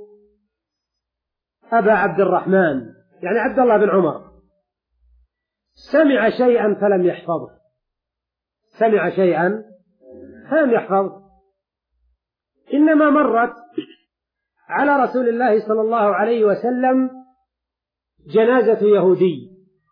أبا عبد الرحمن، يعني عبد الله بن عمر، سمع شيئا فلم يحفظه سمع شيئا فلم يحفظه إنما مرت على رسول الله صلى الله عليه وسلم جنازة يهودي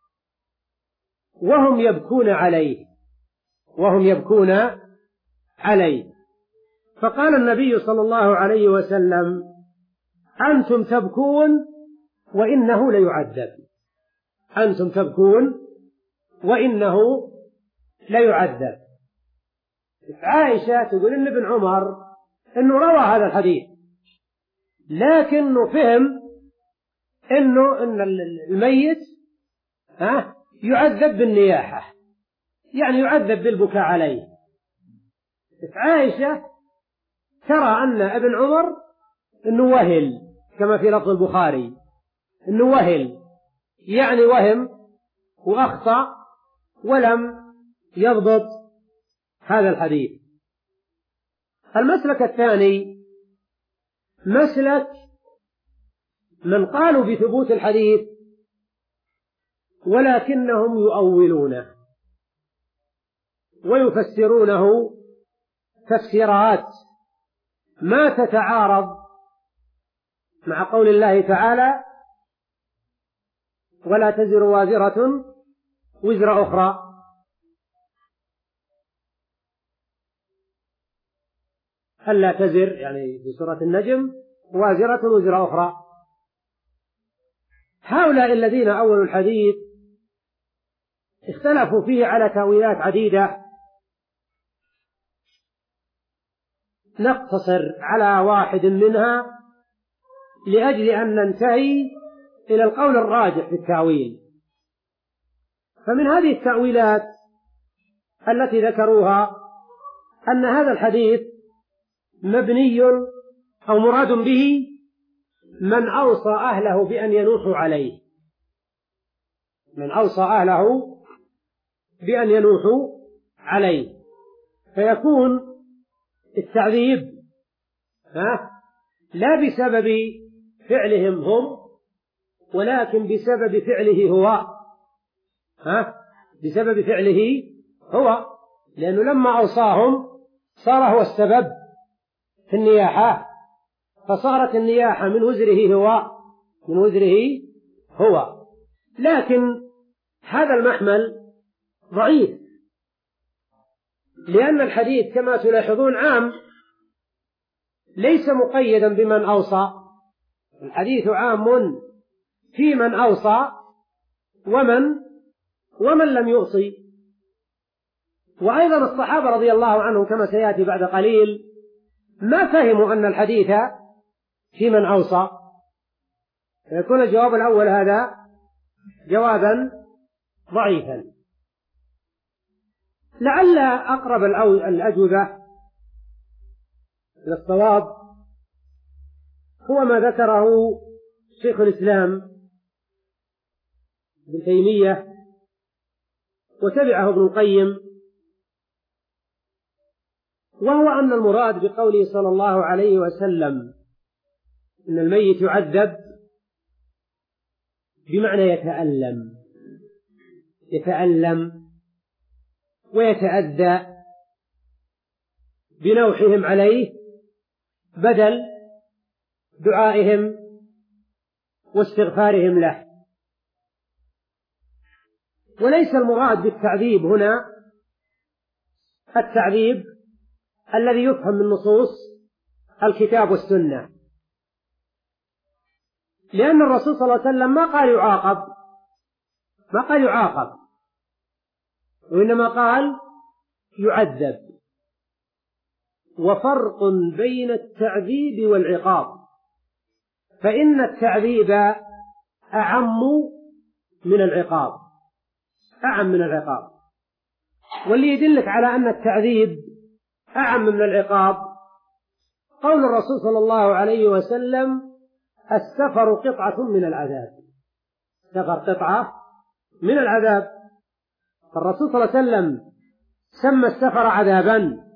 وهم يبكون عليه وهم يبكون عليه فقال النبي صلى الله عليه وسلم أنتم تبكون وإنه ليعذب أنتم تبكون وإنه ليعذب. عائشة تقول إن ابن عمر إنه روى هذا الحديث، لكنه فهم إنه إن الميت ها يعذب بالنياحة، يعني يعذب بالبكاء عليه. عائشة ترى أن ابن عمر إنه وهل، كما في لفظ البخاري إنه وهل، يعني وهم وأخطأ ولم يضبط هذا الحديث. المسلك الثاني مسلك من قالوا بثبوت الحديث ولكنهم يؤولونه ويفسرونه تفسيرات ما تتعارض مع قول الله تعالى ولا تزر وازرة وزر أخرى. ألا تزر يعني في سورة النجم وازرة وزر أخرى. هؤلاء الذين أولوا الحديث اختلفوا فيه على تأويلات عديدة، نقتصر على واحد منها لأجل أن ننتهي إلى القول الراجح في التأويل. فمن هذه التأويلات التي ذكروها أن هذا الحديث مبني أو مراد به من أوصى أهله بأن ينوحوا عليه من أوصى أهله بأن ينوحوا عليه، فيكون التعذيب ها لا بسبب فعلهم هم ولكن بسبب فعله هو ها بسبب فعله هو، لأنه لما أوصاهم صار هو السبب في النياحة، فصارت النياحة من وزره هو من وزره هو. لكن هذا المحمل ضعيف، لأن الحديث كما تلاحظون عام، ليس مقيدا بمن أوصى، الحديث عام في من أوصى ومن ومن لم يوصي. وأيضا الصحابة رضي الله عنهم كما سيأتي بعد قليل ما فهموا أن الحديث في من أوصى، فيكون الجواب الأول هذا جوابا ضعيفا. لعل أقرب الأجوبة إلى الصواب هو ما ذكره شيخ الإسلام ابن تيمية وتبعه ابن القيم، وهو أن المراد بقوله صلى الله عليه وسلم إن الميت يعذب بمعنى يتألم يتألم ويتأذى بنوحهم عليه بدل دعائهم واستغفارهم له. وليس المراد بالتعذيب هنا التعذيب الذي يفهم من نصوص الكتاب والسنة، لأن الرسول صلى الله عليه وسلم ما قال يعاقب ما قال يعاقب وإنما قال يعذب. وفرق بين التعذيب والعقاب، فإن التعذيب أعم من العقاب أعم من العقاب واللي يدلك على أن التعذيب أعم من العقاب قول الرسول صلى الله عليه وسلم السفر قطعة من العذاب. السفر قطعة من العذاب، فالرسول صلى الله عليه وسلم سمى السفر عذابا،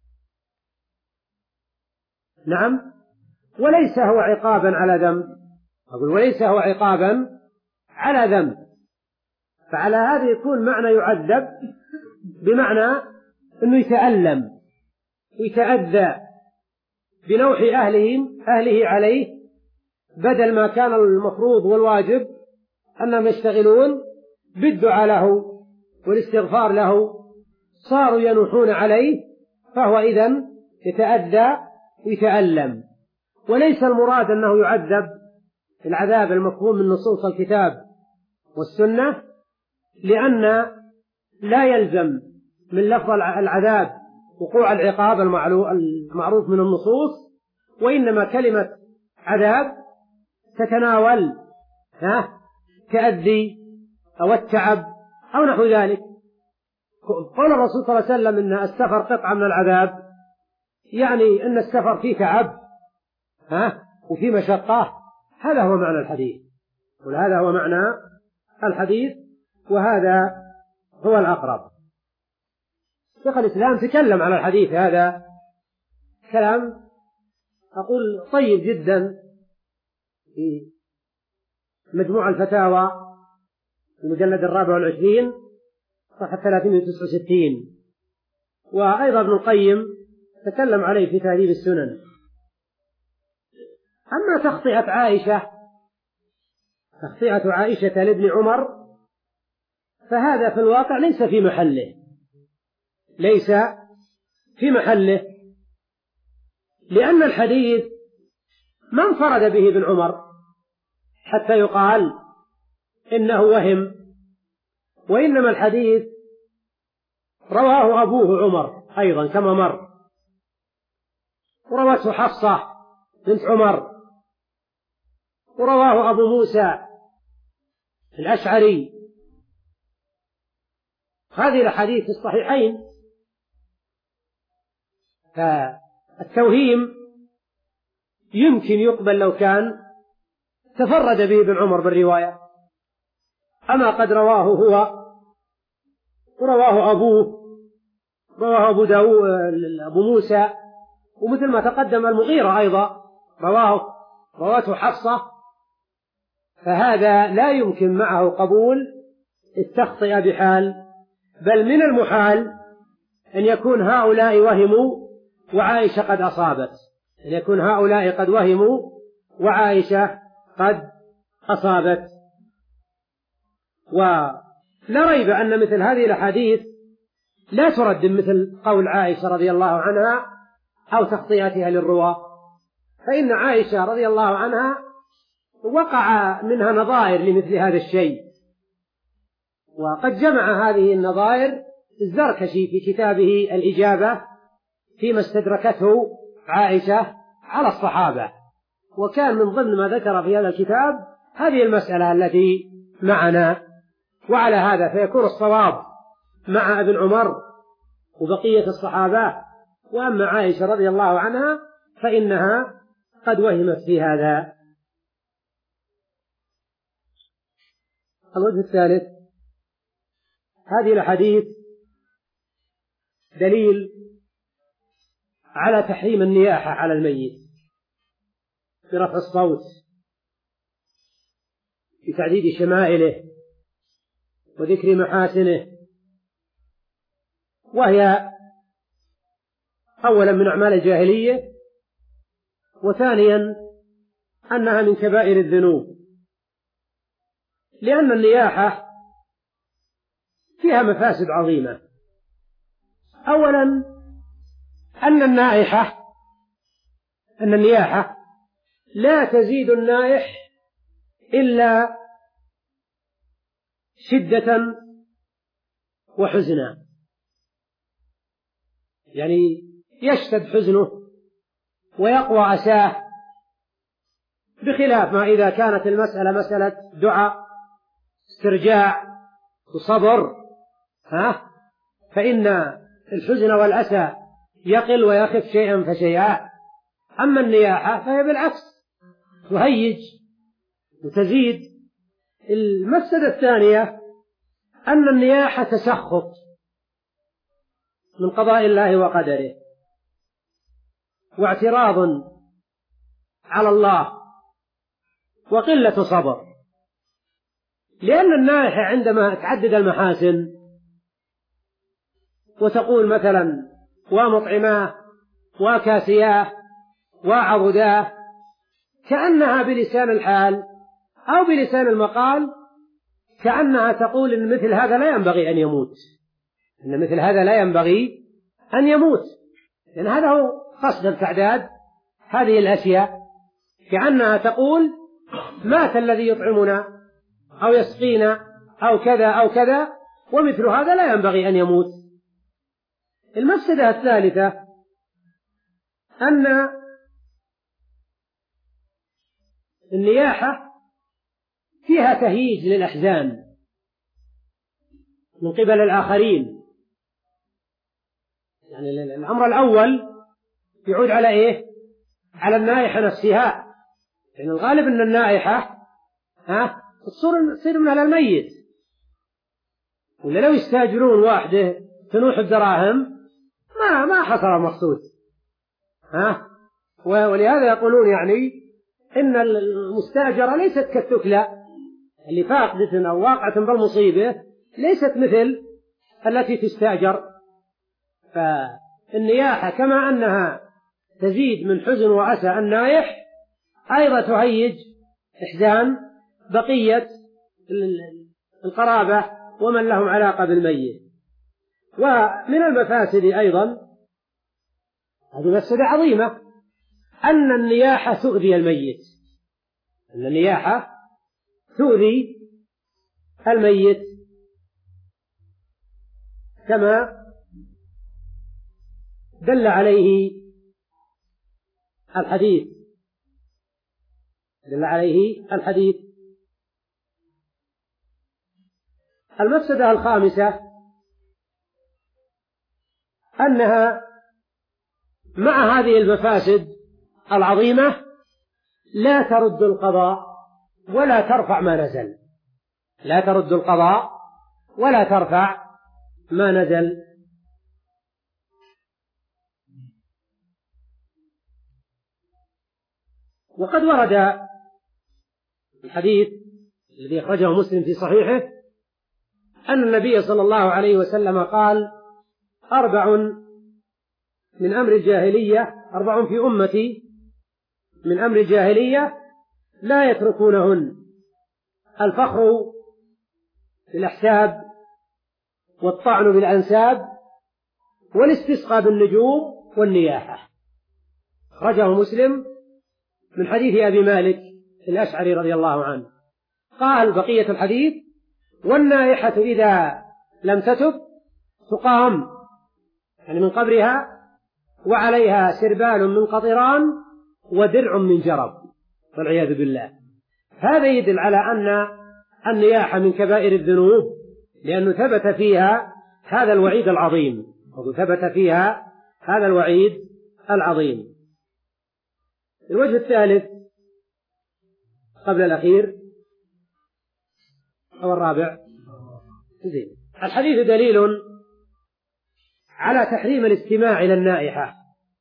نعم، وليس هو عقابا على ذنب، أقول وليس هو عقابا على ذنب. فعلى هذا يكون معنى يعذب بمعنى أنه يتألم ويتأذى بنوح أهلهم أهله عليه، بدل ما كان المفروض والواجب أنهم يشتغلون بالدعاء له والاستغفار له، صاروا ينوحون عليه، فهو إذن يتأذى ويتألم. وليس المراد أنه يعذب العذاب المفهوم من نصوص الكتاب والسنة، لأن لا يلزم من لفظ العذاب وقوع العقاب المعروف من النصوص، وإنما كلمة عذاب تتناول ها تأذي أو التعب أو نحو ذلك. قول الرسول صلى الله عليه وسلم إن السفر قطعة من العذاب، يعني أن السفر فيه تعب ها وفيه مشقة، هذا هو معنى الحديث، وهذا هو معنى الحديث، وهذا هو الأقرب. شيخ الإسلام تكلم على الحديث هذا كلام أقول طيب جدا في مجموع الفتاوى المجلد الرابع والعشرين صفحة ثلاثين وتسعة وستين، وأيضا ابن القيم تكلم عليه في تهذيب السنن. أما تخطئة عائشة تخطئة عائشة لابن عمر فهذا في الواقع ليس في محله ليس في محله لأن الحديث ما انفرد به ابن عمر حتى يقال إنه وهم، وإنما الحديث رواه أبوه عمر أيضا كما مر، وروته حفصة بنت عمر، ورواه أبو موسى الأشعري. هذه الأحاديث في الصحيحين، فالتوهيم يمكن يقبل لو كان تفرد به ابن عمر بالرواية، أما قد رواه هو ورواه أبوه، رواه أبو داود أبو موسى، ومثل ما تقدم المغيرة أيضا رواه رواته حفصة، فهذا لا يمكن معه قبول التخطئة بحال، بل من المحال أن يكون هؤلاء وهموا وعائشة قد أصابت أن يكون هؤلاء قد وهموا وعائشة قد أصابت. ولا ريب أن مثل هذه الأحاديث لا ترد مثل قول عائشة رضي الله عنها أو تخطئتها للرواة، فإن عائشة رضي الله عنها وقع منها نظائر لمثل هذا الشيء، وقد جمع هذه النظائر الزركشي في كتابه الإجابة فيما استدركته عائشة على الصحابة، وكان من ضمن ما ذكر في هذا الكتاب هذه المسألة التي معنا. وعلى هذا فيكون الصواب مع ابن عمر وبقية الصحابة، وأما عائشة رضي الله عنها فإنها قد وهمت في هذا. الوجه الثالث: هذه الحديث دليل على تحريم النياحة على الميت برفع الصوت، بتعديد شمائله وذكر محاسنه، وهي أولا من أعمال الجاهلية، وثانيا أنها من كبائر الذنوب، لأن النياحة فيها مفاسد عظيمة. أولا أن النائحة أن النياحة لا تزيد النائح إلا شدة وحزنا، يعني يشتد حزنه ويقوى أساه، بخلاف ما إذا كانت المسألة مسألة دعاء استرجاع وصبر ها فإن الحزن والأسى يقل ويخف شيئا فشيئا. أما النياحة فهي بالعكس تهيج وتزيد. المفسدة الثانية أن النياحة تسخط من قضاء الله وقدره، واعتراض على الله، وقلة صبر، لأن النائحة عندما تعدد المحاسن وتقول مثلا ومطعماه وكاسياه وعبداه، كأنها بلسان الحال أو بلسان المقال كأنها تقول إن مثل هذا لا ينبغي أن يموت، إن مثل هذا لا ينبغي أن يموت، لأن هذا هو قصد التعداد هذه الأشياء، كأنها تقول مات الذي يطعمنا أو يسقينا أو كذا أو كذا، ومثل هذا لا ينبغي أن يموت. المفسدة الثالثة أن النياحة فيها تهييج للأحزان من قبل الآخرين. يعني الأمر الأول يعود على إيه؟ على النائحة نفسها، يعني الغالب أن النائحة ها تصير من على الميت، ولا لو يستاجرون واحدة تنوح الدراهم ما ما حصل المقصود ها. ولهذا يقولون يعني إن المستاجرة ليست كالثكلى اللي فاقدة أو واقعة بالمصيبة، ليست مثل التي تستاجر. فالنياحة كما أنها تزيد من حزن وأسى النائح، أيضا تهيج إحزان بقية القرابة ومن لهم علاقة بالميت. ومن المفاسد أيضا، هذه مفسدة عظيمة، أن النياحة تؤذي الميت، أن النياحة تؤذي الميت كما دل عليه الحديث دل عليه الحديث المفسدة الخامسة أنها مع هذه المفاسد العظيمة لا ترد القضاء ولا ترفع ما نزل، لا ترد القضاء ولا ترفع ما نزل. وقد ورد الحديث الذي أخرجه مسلم في صحيحه أن النبي صلى الله عليه وسلم قال: أربع من أمر الجاهلية أربع في أمتي من أمر الجاهلية لا يتركونهن: الفخر بالأحساب، والطعن بالأنساب، والاستسقاء بالنجوم والنياحة. أخرجه مسلم من حديث أبي مالك الأشعري رضي الله عنه قال بقية الحديث: والنائحة إذا لم تتب تقام يعني من قبرها وعليها سربال من قطران ودرع من جرب، والعياذ بالله. هذا يدل على أن النياحة من كبائر الذنوب، لأنه ثبت فيها هذا الوعيد العظيم، وثبت فيها هذا الوعيد العظيم. الوجه الثالث قبل الأخير أو الرابع، زين. الحديث دليل على تحريم الاستماع إلى النائحة،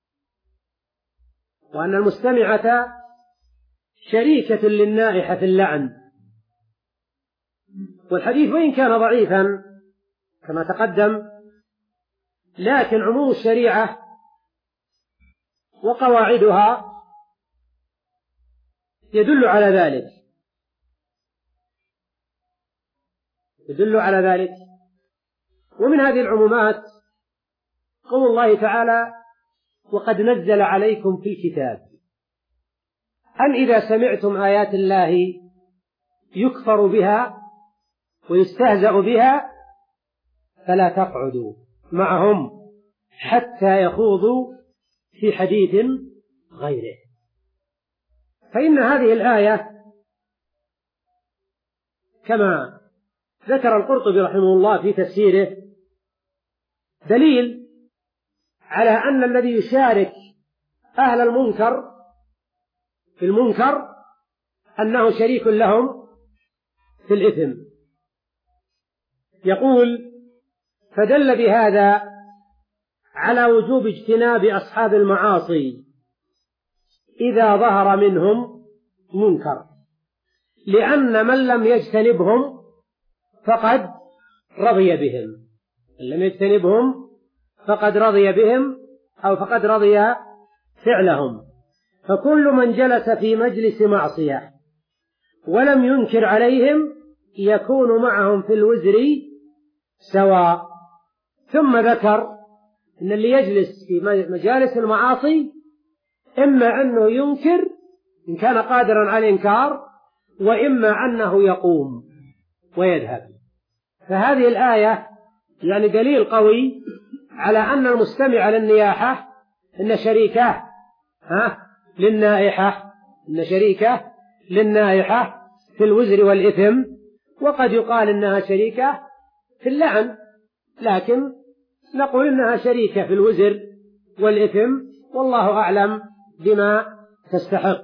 وأن المستمعة شريكة للنائحة في اللعن. والحديث وإن كان ضعيفا كما تقدم، لكن عموم الشريعة وقواعدها يدل على ذلك يدل على ذلك ومن هذه العمومات قول الله تعالى: وقد نزل عليكم في الكتاب أن إذا سمعتم آيات الله يكفر بها ويستهزأ بها فلا تقعدوا معهم حتى يخوضوا في حديث غيره. فإن هذه الآية كما ذكر القرطبي رحمه الله في تفسيره دليل على أن الذي يشارك أهل المنكر في المنكر أنه شريك لهم في الإثم. يقول: فدل بهذا على وجوب اجتناب أصحاب المعاصي إذا ظهر منهم منكر، لأن من لم يجتنبهم فقد رضي بهم من لم يجتنبهم فقد رضي بهم أو فقد رضي فعلهم. فكل من جلس في مجلس معصية ولم ينكر عليهم يكون معهم في الوزر سواء. ثم ذكر أن اللي يجلس في مجالس المعاصي إما أنه ينكر إن كان قادرا على الإنكار، وإما أنه يقوم ويذهب. فهذه الآية يعني دليل قوي على أن المستمع للنياحة إن شريكه ها للنائحة إن شريكه للنائحة في الوزر والإثم، وقد يقال إنها شريكة في اللعن، لكن نقول إنها شريكة في الوزر والإثم، والله أعلم بما تستحق.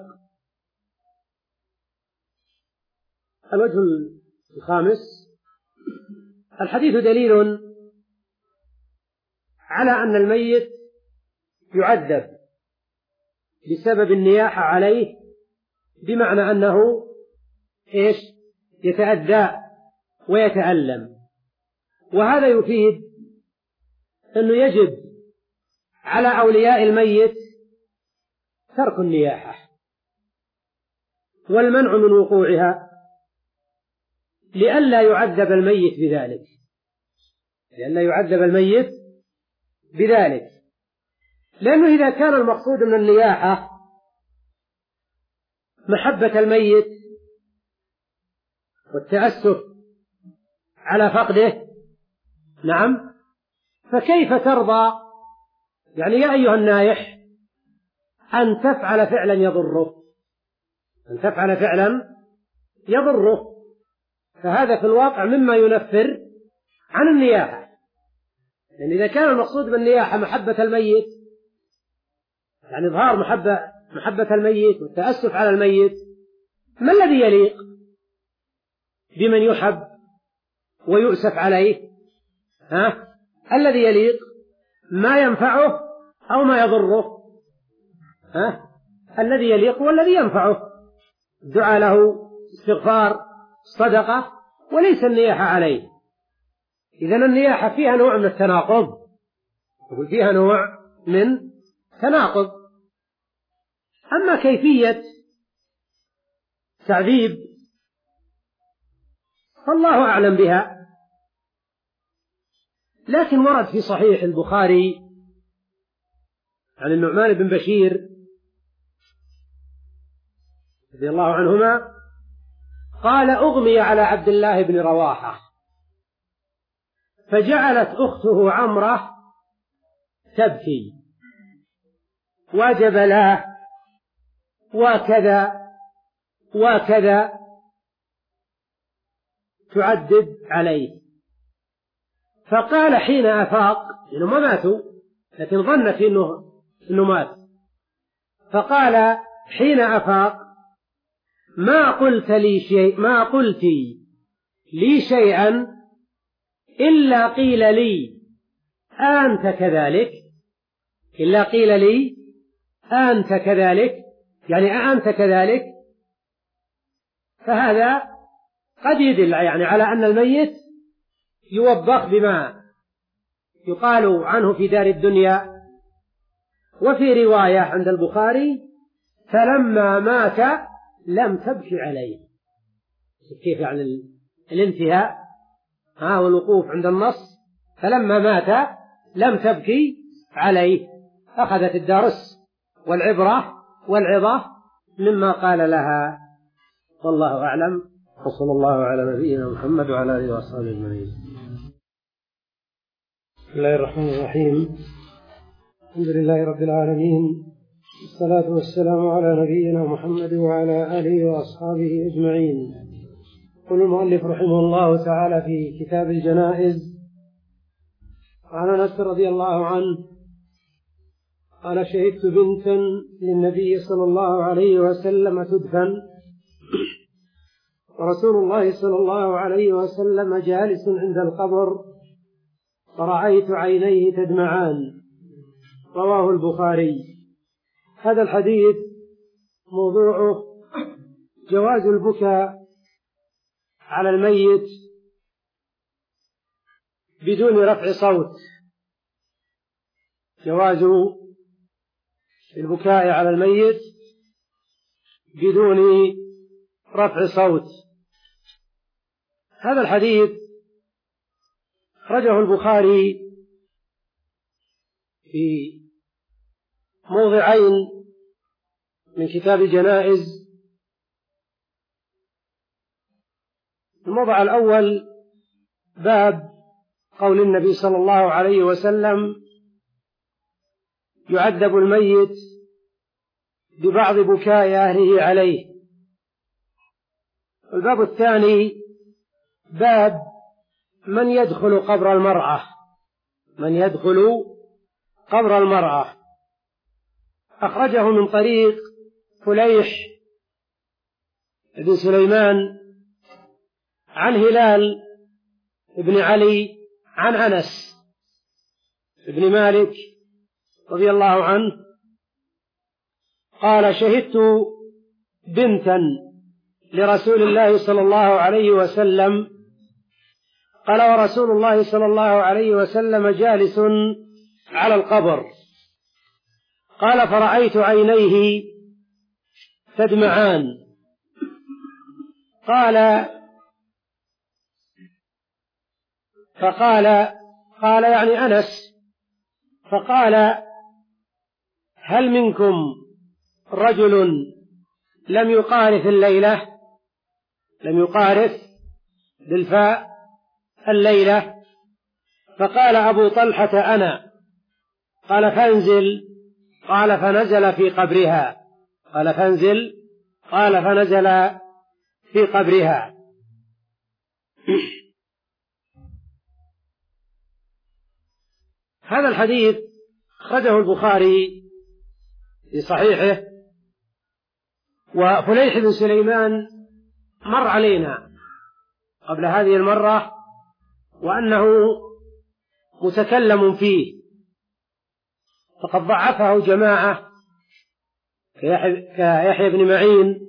الوجه الخامس: الحديث دليل على أن الميت يعذب بسبب النياحة عليه، بمعنى أنه إيش يتأذى ويتألم. وهذا يفيد أنه يجب على أولياء الميت ترك النياحة والمنع من وقوعها لئلا يعذب الميت بذلك لئلا يعذب الميت بذلك لأنه إذا كان المقصود من النياحة محبة الميت والتأسف على فقده، نعم، فكيف ترضى يعني يا أيها النائح أن تفعل فعلا يضره أن تفعل فعلا يضره فهذا في الواقع مما ينفر عن النياحة. يعني إذا كان المقصود بالنياحة محبة الميت، يعني إظهار محبة محبة الميت والتأسف على الميت، ما الذي يليق بمن يحب ويؤسف عليه؟ ها؟ الذي يليق ما ينفعه أو ما يضره؟ ها؟ الذي يليق والذي ينفعه، دعاء له، استغفار، صدقة، وليس النياحة عليه. إذن النياحة فيها نوع من التناقض، فيها نوع من تناقض. أما كيفية تعذيب فالله أعلم بها، لكن ورد في صحيح البخاري عن النعمان بن بشير رضي الله عنهما قال أغمي على عبد الله بن رواحة فجعلت أخته عمرة تبكي وجبلاه وكذا وكذا تعدد عليه. فقال حين أفاق، إنه ما ماتوا لكن ظنت إنه, إنه مات، فقال حين أفاق ما قلت لي شيء ما قلت لي شيئا إلا قيل لي أنت كذلك، إلا قيل لي أنت كذلك، يعني أنت كذلك. فهذا قد يدل يعني على أن الميت يوبخ بما يقال عنه في دار الدنيا. وفي رواية عند البخاري فلما مات لم تبكي عليه. كيف يعني الانتهاء ها والوقوف عند النص؟ فلما مات لم تبكي عليه. أخذت الدرس والعبرة والعظة مما قال لها. والله أعلم، وصلى الله على نبينا محمد وعلى آله وصحبه أجمعين. بسم الله الرحمن الرحيم. الحمد لله رب العالمين، والصلاة والسلام على نبينا محمد وعلى آله وأصحابه أجمعين. يقول المؤلف رحمه الله تعالى في كتاب الجنائز عن أنس رضي الله عنه قال شهدت بنتا للنبي صلى الله عليه وسلم تدفن ورسول الله صلى الله عليه وسلم جالس عند القبر فرأيت عينيه تدمعان. رواه البخاري. هذا الحديث موضوعه جواز البكاء على الميت بدون رفع صوت، جواز البكاء على الميت بدون رفع صوت. هذا الحديث أخرجه البخاري في موضعين من كتاب الجنائز. الموضع الأول باب قول النبي صلى الله عليه وسلم يعذب الميت ببعض بكاء أهله عليه. الباب الثاني باب من يدخل قبر المرأة، من يدخل قبر المرأة. أخرجه من طريق فليح بن سليمان عن هلال بن علي عن أنس بن مالك رضي الله عنه قال شهدت بنتا لرسول الله صلى الله عليه وسلم قال ورسول الله صلى الله عليه وسلم جالس على القبر قال فرأيت عينيه تدمعان. قال فقال قال يعني أنس فقال هل منكم رجل لم يقارف الليلة، لم يقارف بالفاء الليلة؟ فقال أبو طلحة أنا. قال فانزل. قال فنزل في قبرها. قال فانزل. قال فنزل في قبرها. هذا الحديث أخرجه البخاري في صحيحه. وفليح بن سليمان مر علينا قبل هذه المرة وأنه متكلم فيه، فقد ضعفه جماعة كيحيى بن معين،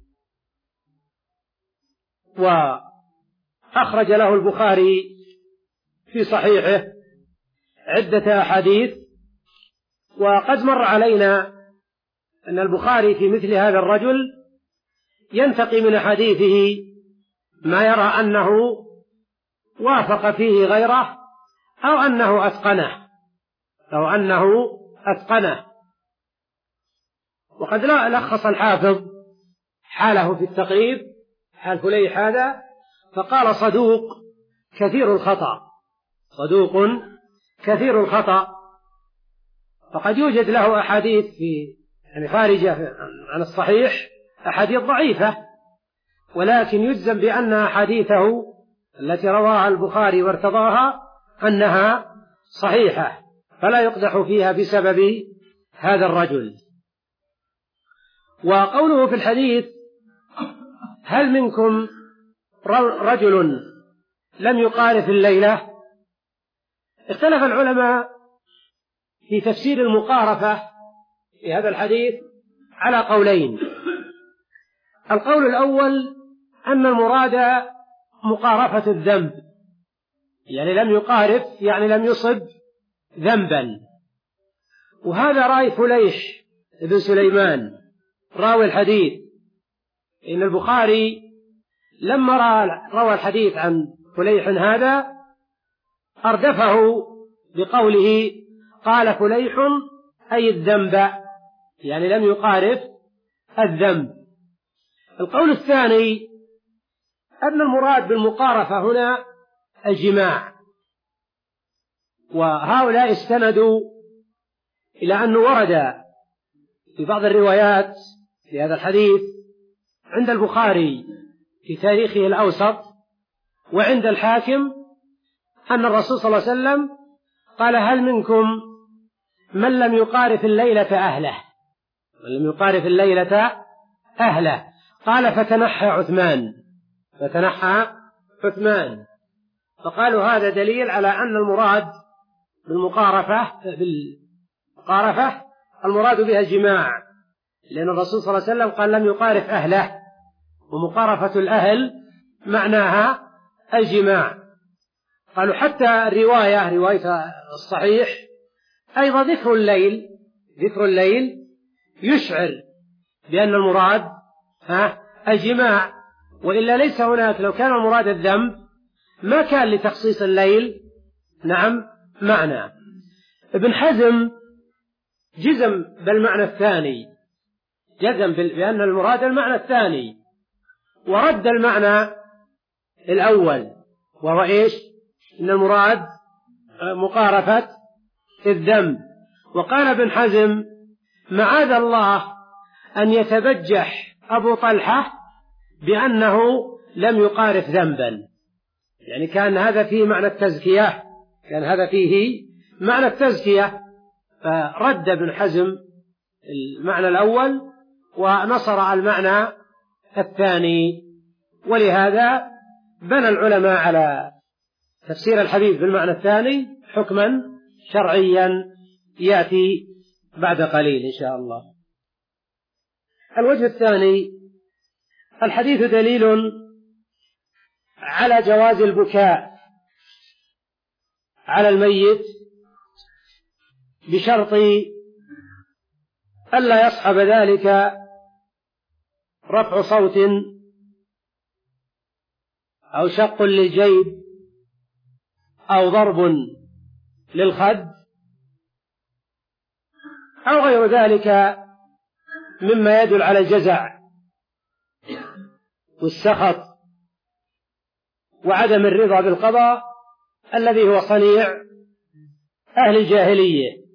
وأخرج له البخاري في صحيحه عدة أحاديث. وقد مر علينا أن البخاري في مثل هذا الرجل ينتقي من حديثه ما يرى أنه وافق فيه غيره أو أنه أتقنه أو أنه أتقنه. وقد لخص الحافظ حاله في التقريب، حال فليح هذا، فقال صدوق كثير الخطأ، صدوق كثير الخطأ. فقد يوجد له أحاديث في يعني خارجة عن الصحيح، أحاديث ضعيفة، ولكن يجزم بأن أحاديثه التي رواها البخاري وارتضاها أنها صحيحة، فلا يقدح فيها بسبب هذا الرجل. وقوله في الحديث هل منكم رجل لم يقارف الليلة، اختلف العلماء في تفسير المقارفة في هذا الحديث على قولين. القول الأول أن المراد مقارفة الذنب، يعني لم يقارف يعني لم يصب ذنبا، وهذا رأي فليح بن سليمان راوي الحديث، إن البخاري لما روى الحديث عن فليح هذا أردفه بقوله قال فليح أي الذنب، يعني لم يقارف الذنب. القول الثاني أن المراد بالمقارفة هنا الجماع، وهؤلاء استندوا إلى أنه ورد في بعض الروايات في هذا الحديث عند البخاري في تاريخه الأوسط وعند الحاكم أن الرسول صلى الله عليه وسلم قال هل منكم من لم يقارف الليلة أهله، من لم يقارف الليلة أهله، قال فتنحى عثمان، فتنحى عثمان. فقالوا هذا دليل على أن المراد بالمقارفة بالمقارفة المراد بها الجماع، لأن الرسول صلى الله عليه وسلم قال لم يقارف أهله، ومقارفة الأهل معناها الجماع. قالوا حتى الرواية رواية الصحيح أيضا ذكر الليل، ذكر الليل يشعر بأن المراد ها الجماع، وإلا ليس هناك، لو كان المراد الذنب ما كان لتخصيص الليل نعم معنى. ابن حزم جزم بالمعنى الثاني، جزم بأن المراد المعنى الثاني، ورد المعنى الأول وهو إيش؟ إن المراد مقارفة الذنب. وقال ابن حزم معاذ الله أن يتبجح أبو طلحة بأنه لم يقارف ذنبا، يعني كان هذا فيه معنى التزكية، كان هذا فيه معنى التزكية، فرد ابن حزم المعنى الأول ونصر المعنى الثاني. ولهذا بنى العلماء على تفسير الحديث بالمعنى الثاني حكما شرعيا يأتي بعد قليل إن شاء الله. الوجه الثاني الحديث دليل على جواز البكاء على الميت بشرط ألا يصحب ذلك رفع صوت أو شق للجيب أو ضرب للخد أو غير ذلك مما يدل على الجزع والسخط وعدم الرضا بالقضاء الذي هو صنيع أهل الجاهلية،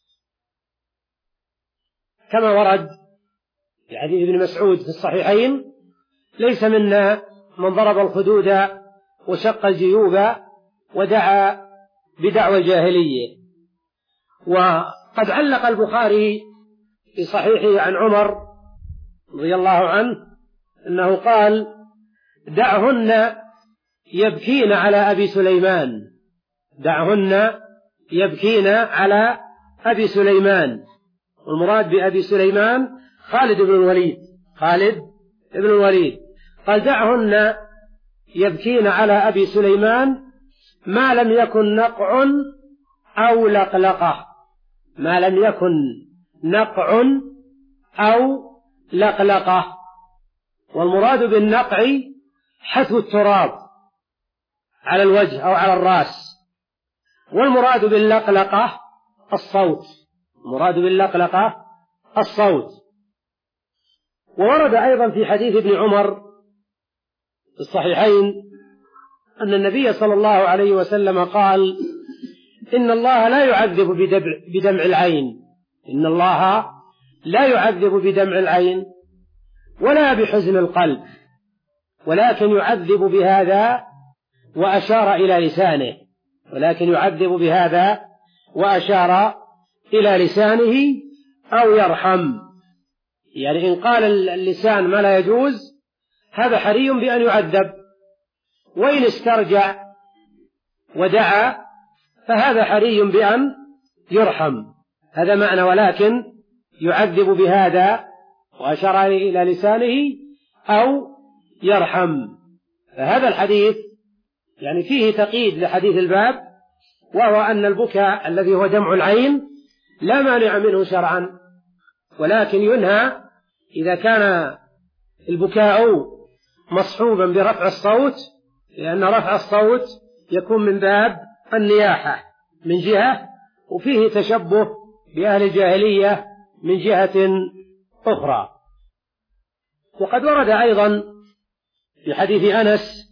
كما ورد في حديث ابن مسعود في الصحيحين ليس منا من ضرب الخدود وشق الجيوب ودعا بدعوى الجاهلية. وقد علق البخاري في صحيحه عن عمر رضي الله عنه أنه قال دعهن يبكين على أبي سليمان، دعهن يبكين على أبي سليمان، والمراد بأبي سليمان خالد بن الوليد، خالد بن الوليد. قال دعهن يبكين على أبي سليمان ما لم يكن نقع أو لقلقة، ما لم يكن نقع أو لقلقة. والمراد بالنقع حثو التراب على الوجه أو على الرأس، والمراد باللقلقة الصوت، المراد باللقلقة الصوت. وورد أيضا في حديث ابن عمر في الصحيحين أن النبي صلى الله عليه وسلم قال: إن الله لا يعذب بدمع العين، إن الله لا يعذب بدمع العين ولا بحزن القلب، ولكن يعذب بهذا، وأشار إلى لسانه، ولكن يعذب بهذا وأشار إلى لسانه أو يرحم. يعني إن قال اللسان ما لا يجوز هذا حري بأن يعذب، وإن استرجع ودعا فهذا حري بأن يرحم. هذا معنى ولكن يعذب بهذا وأشار إلى لسانه أو يرحم. فهذا الحديث يعني فيه تقييد لحديث الباب، وهو أن البكاء الذي هو دمع العين لا مانع منه شرعا، ولكن ينهى إذا كان البكاء مصحوبا برفع الصوت، لأن رفع الصوت يكون من باب النياحة من جهة، وفيه تشبه بأهل الجاهلية من جهة أخرى. وقد ورد أيضا في حديث أنس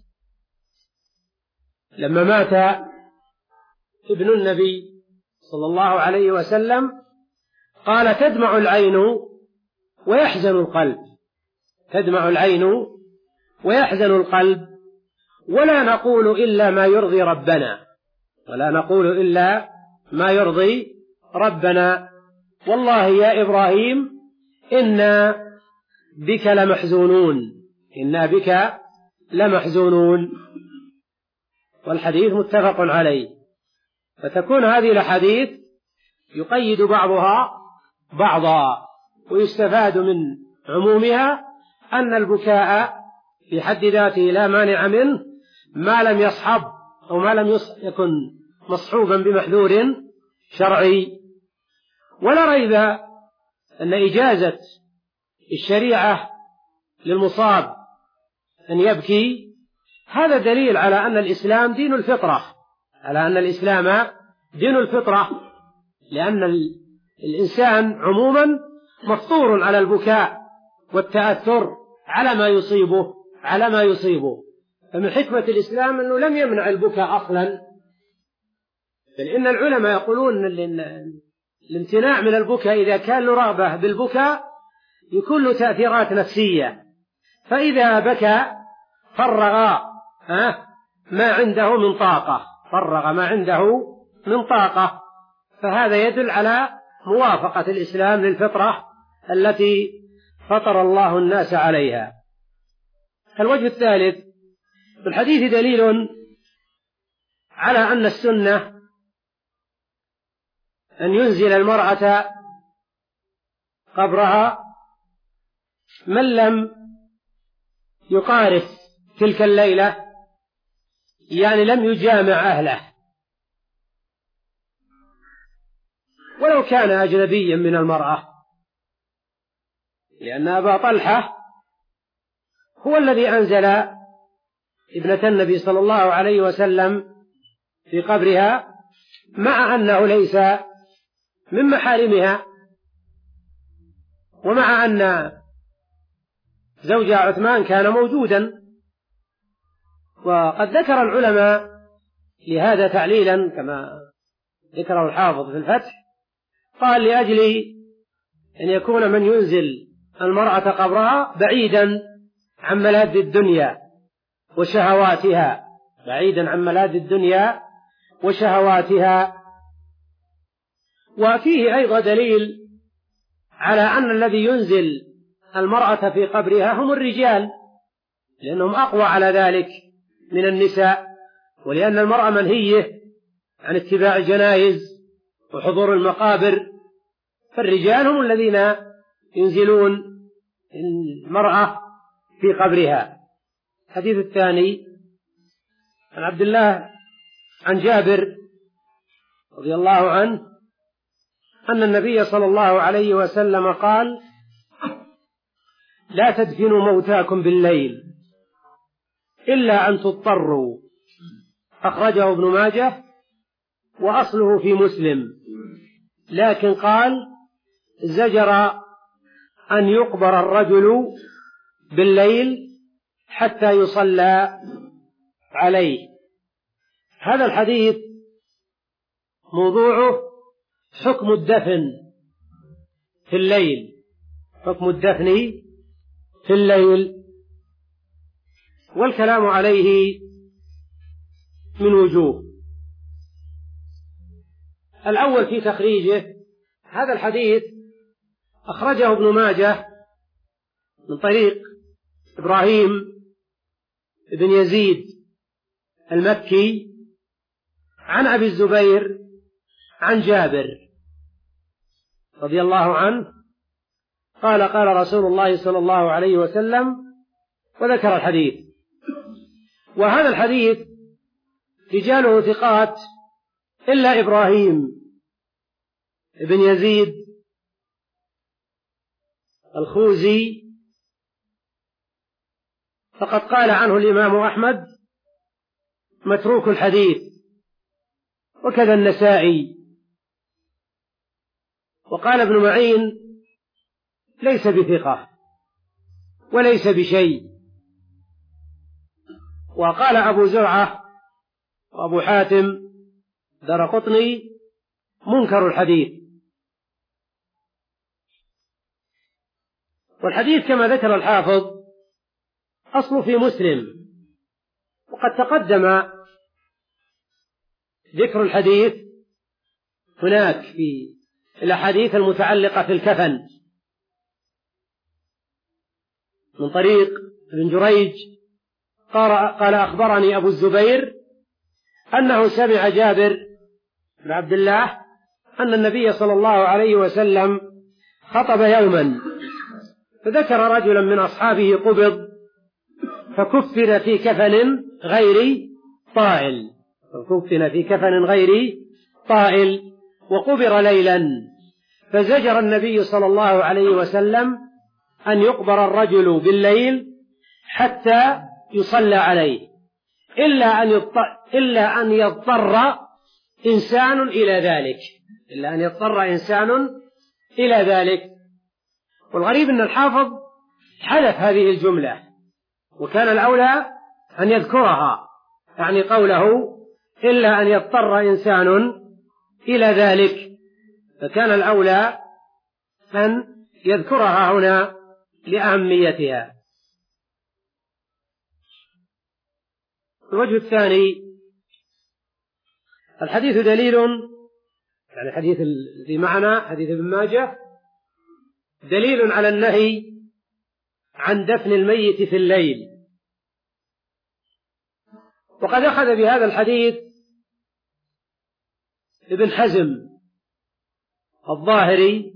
لما مات ابن النبي صلى الله عليه وسلم قال: تدمع العين ويحزن القلب، تدمع العين ويحزن القلب، ولا نقول إلا ما يرضي ربنا، ولا نقول إلا ما يرضي ربنا، والله يا إبراهيم إنا بك لمحزونون، إنا بك لمحزونون. والحديث متفق عليه. فتكون هذه الأحاديث يقيد بعضها بعضا، ويستفاد من عمومها أن البكاء في حد ذاته لا مانع منه ما لم يصحب أو ما لم يكن مصحوبا بمحذور شرعي. ولا ريب أن إجازة الشريعة للمصاب أن يبكي هذا دليل على أن الإسلام دين الفطرة، على أن الإسلام دين الفطرة، لأن الإنسان عموما مفطور على البكاء والتأثر على ما يصيبه على ما يصيبه فمن حكمة الإسلام أنه لم يمنع البكاء أصلا، بل إن العلماء يقولون أن الامتناع من البكاء إذا كان له رغبة بالبكاء يكون له تأثيرات نفسية، فإذا بكى فرغ ما عنده من طاقة فرغ ما عنده من طاقة فهذا يدل على موافقة الإسلام للفطرة التي فطر الله الناس عليها. الوجه الثالث في الحديث دليل على أن السنة أن ينزل المرأة قبرها من لم يقارف تلك الليلة، يعني لم يجامع أهله، ولو كان أجنبيا من المرأة، لأن أبا طلحة هو الذي أنزل ابنة النبي صلى الله عليه وسلم في قبرها، مع أنه ليس من محارمها، ومع أن زوجها عثمان كان موجودا. وقد ذكر العلماء لهذا تعليلا كما ذكره الحافظ في الفتح، قال لأجل أن يكون من ينزل المرأة قبرها بعيدا عن ملاذ الدنيا وشهواتها، بعيدا عن ملاذ الدنيا وشهواتها. وفيه أيضا دليل على أن الذي ينزل المرأة في قبرها هم الرجال، لأنهم أقوى على ذلك من النساء، ولأن المرأة منهية عن اتباع الجنائز وحضور المقابر، فالرجال هم الذين ينزلون المرأة في قبرها. الحديث الثاني عن عبد الله عن جابر رضي الله عنه أن النبي صلى الله عليه وسلم قال: لا تدفنوا موتاكم بالليل إلا أن تضطروا، أخرجه ابن ماجه وأصله في مسلم، لكن قال زجر أن يقبر الرجل بالليل حتى يصلى عليه. هذا الحديث موضوعه حكم الدفن في الليل، حكم الدفن في الليل، والكلام عليه من وجوه. الأول في تخريجه، هذا الحديث أخرجه ابن ماجه من طريق إبراهيم بن يزيد المكي عن أبي الزبير عن جابر رضي الله عنه قال قال رسول الله صلى الله عليه وسلم، وذكر الحديث. وهذا الحديث رجاله ثقات إلا إبراهيم بن يزيد الخوزي، فقد قال عنه الإمام أحمد متروك الحديث، وكذا النسائي. وقال ابن معين ليس بثقة وليس بشيء. وقال أبو زرعة وأبو حاتم درقطني منكر الحديث. والحديث كما ذكر الحافظ أصله في مسلم، وقد تقدم ذكر الحديث هناك في الأحاديث المتعلقة في الكفن من طريق ابن جريج قال أخبرني أبو الزبير أنه سمع جابر بن عبد الله أن النبي صلى الله عليه وسلم خطب يوما، فذكر رجلا من أصحابه قبض فكفن في كفن غير طائل، فكفن في كفن غير طائل وقبر ليلا، فزجر النبي صلى الله عليه وسلم أن يقبر الرجل بالليل حتى يصلى عليه، إلا أن يضطر, إلا أن يضطر إنسان إلى ذلك، إلا أن يضطر إنسان إلى ذلك. والغريب أن الحافظ حذف هذه الجملة، وكان الأولى أن يذكرها، يعني قوله إلا أن يضطر إنسان إلى ذلك، فكان الأولى أن يذكرها هنا لأهميتها. الوجه الثاني، الحديث دليل، يعني الحديث الذي معنا حديث ابن ماجه دليل على النهي عن دفن الميت في الليل. وقد أخذ بهذا الحديث ابن حزم الظاهري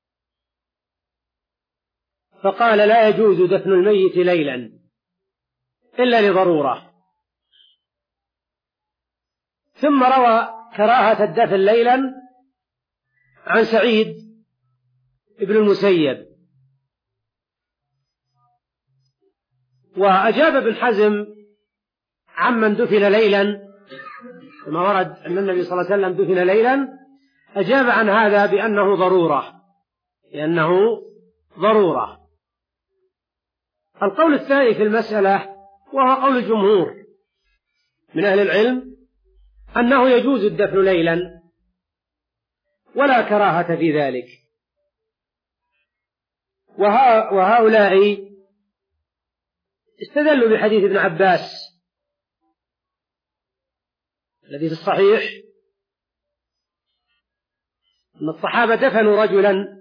فقال لا يجوز دفن الميت ليلا إلا لضرورة، ثم روى كراهة الدفن ليلا عن سعيد ابن المسيب. وأجاب ابن حزم عمن دفن ليلا، كما ورد أن النبي صلى الله عليه وسلم دفن ليلا، أجاب عن هذا بأنه ضرورة، لأنه ضرورة. القول الثاني في المسألة وهو قول الجمهور من أهل العلم أنه يجوز الدفن ليلا ولا كراهة في ذلك. وهؤلاء استدلوا بحديث ابن عباس الذي في الصحيح أن الصحابة دفنوا رجلا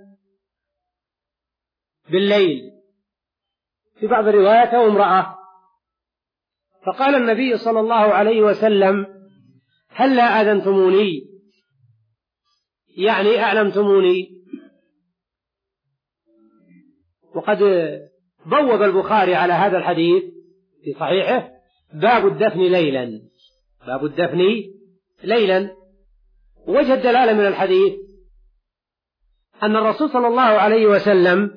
بالليل، في بعض الروايات امرأة، فقال النبي صلى الله عليه وسلم هل لا آذنتموني، يعني أعلمتموني. وقد بوب البخاري على هذا الحديث في صحيحه باب الدفن ليلا، باب الدفن ليلا. وجه الدلالة من الحديث أن الرسول صلى الله عليه وسلم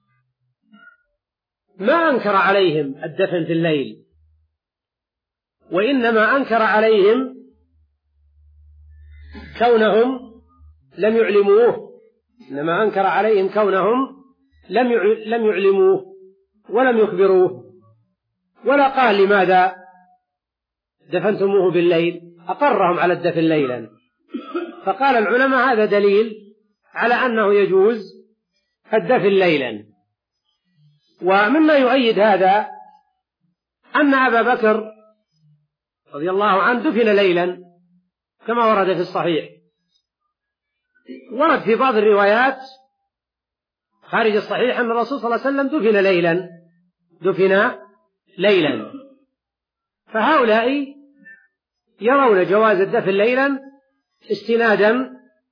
ما أنكر عليهم الدفن في الليل، وإنما أنكر عليهم كونهم لم يعلموه، إنما أنكر عليهم كونهم لم يعلموه ولم يخبروه، ولا قال لماذا دفنتموه بالليل، أقرهم على الدفن ليلا. فقال العلماء هذا دليل على أنه يجوز الدفن ليلا. ومما يؤيد هذا أن أبا بكر رضي الله عنه دفن ليلا كما ورد في الصحيح. ورد في بعض الروايات خارج الصحيح أن الرسول صلى الله عليه وسلم دفن ليلا دفن ليلا فهؤلاء يرون جواز الدفن ليلا استنادا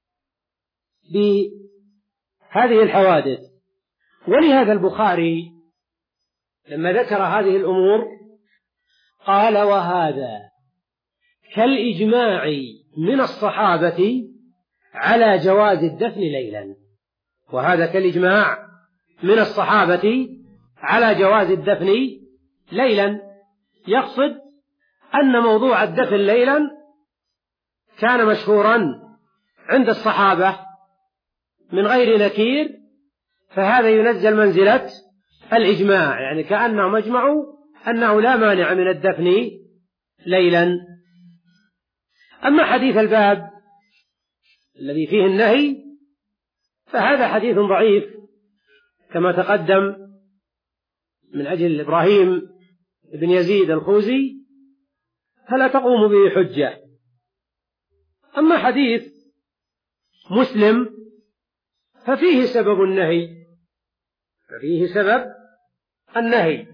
بهذه الحوادث. ولهذا البخاري لما ذكر هذه الأمور قال: وهذا كالإجماع من الصحابة على جواز الدفن ليلا. وهذا كالإجماع من الصحابة على جواز الدفن ليلا، يقصد أن موضوع الدفن ليلا كان مشهورا عند الصحابة من غير نكير، فهذا ينزل منزلة الإجماع، يعني كأنهم أجمعوا أنه لا مانع من الدفن ليلا. أما حديث الباب الذي فيه النهي فهذا حديث ضعيف كما تقدم من أجل إبراهيم بن يزيد الخوزي، فلا تقوم به حجة. أما حديث مسلم ففيه سبب النهي ففيه سبب النهي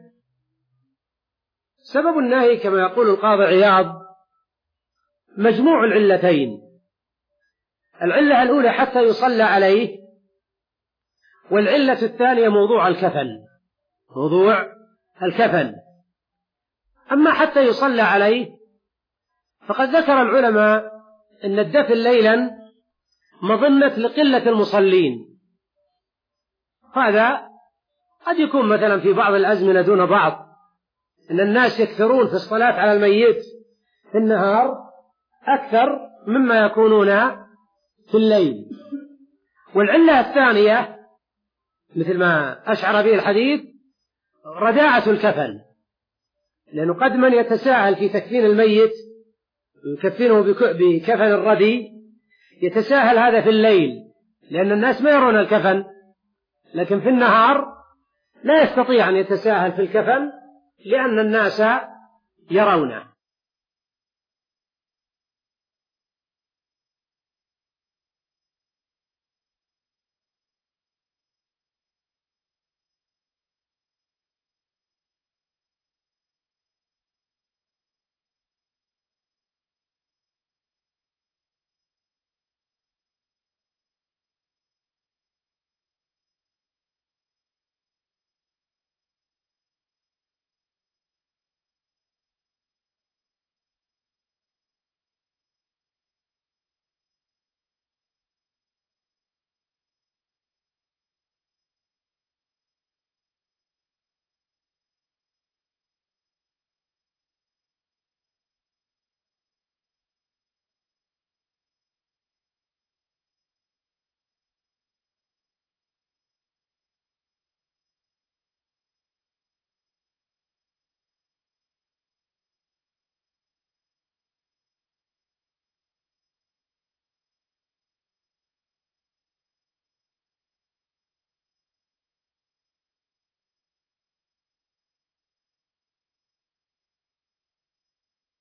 سبب النهي كما يقول القاضي عياض مجموع العلتين. العلة الأولى حتى يصلى عليه، والعلة الثانية موضوع الكفن موضوع الكفن. أما حتى يصلى عليه فقد ذكر العلماء أن الدفن ليلا مظنة لقلة المصلين. هذا قد يكون مثلا في بعض الأزمنة دون بعض، أن الناس يكثرون في الصلاة على الميت في النهار أكثر مما يكونون في الليل. والعلة الثانية مثل ما أشعر به الحديث رداعة الكفن، لأنه قد من يتساهل في تكفين الميت يكفنه بكفن الردي، يتساهل هذا في الليل لأن الناس ما يرون الكفن، لكن في النهار لا يستطيع أن يتساهل في الكفن لأن الناس يرونه.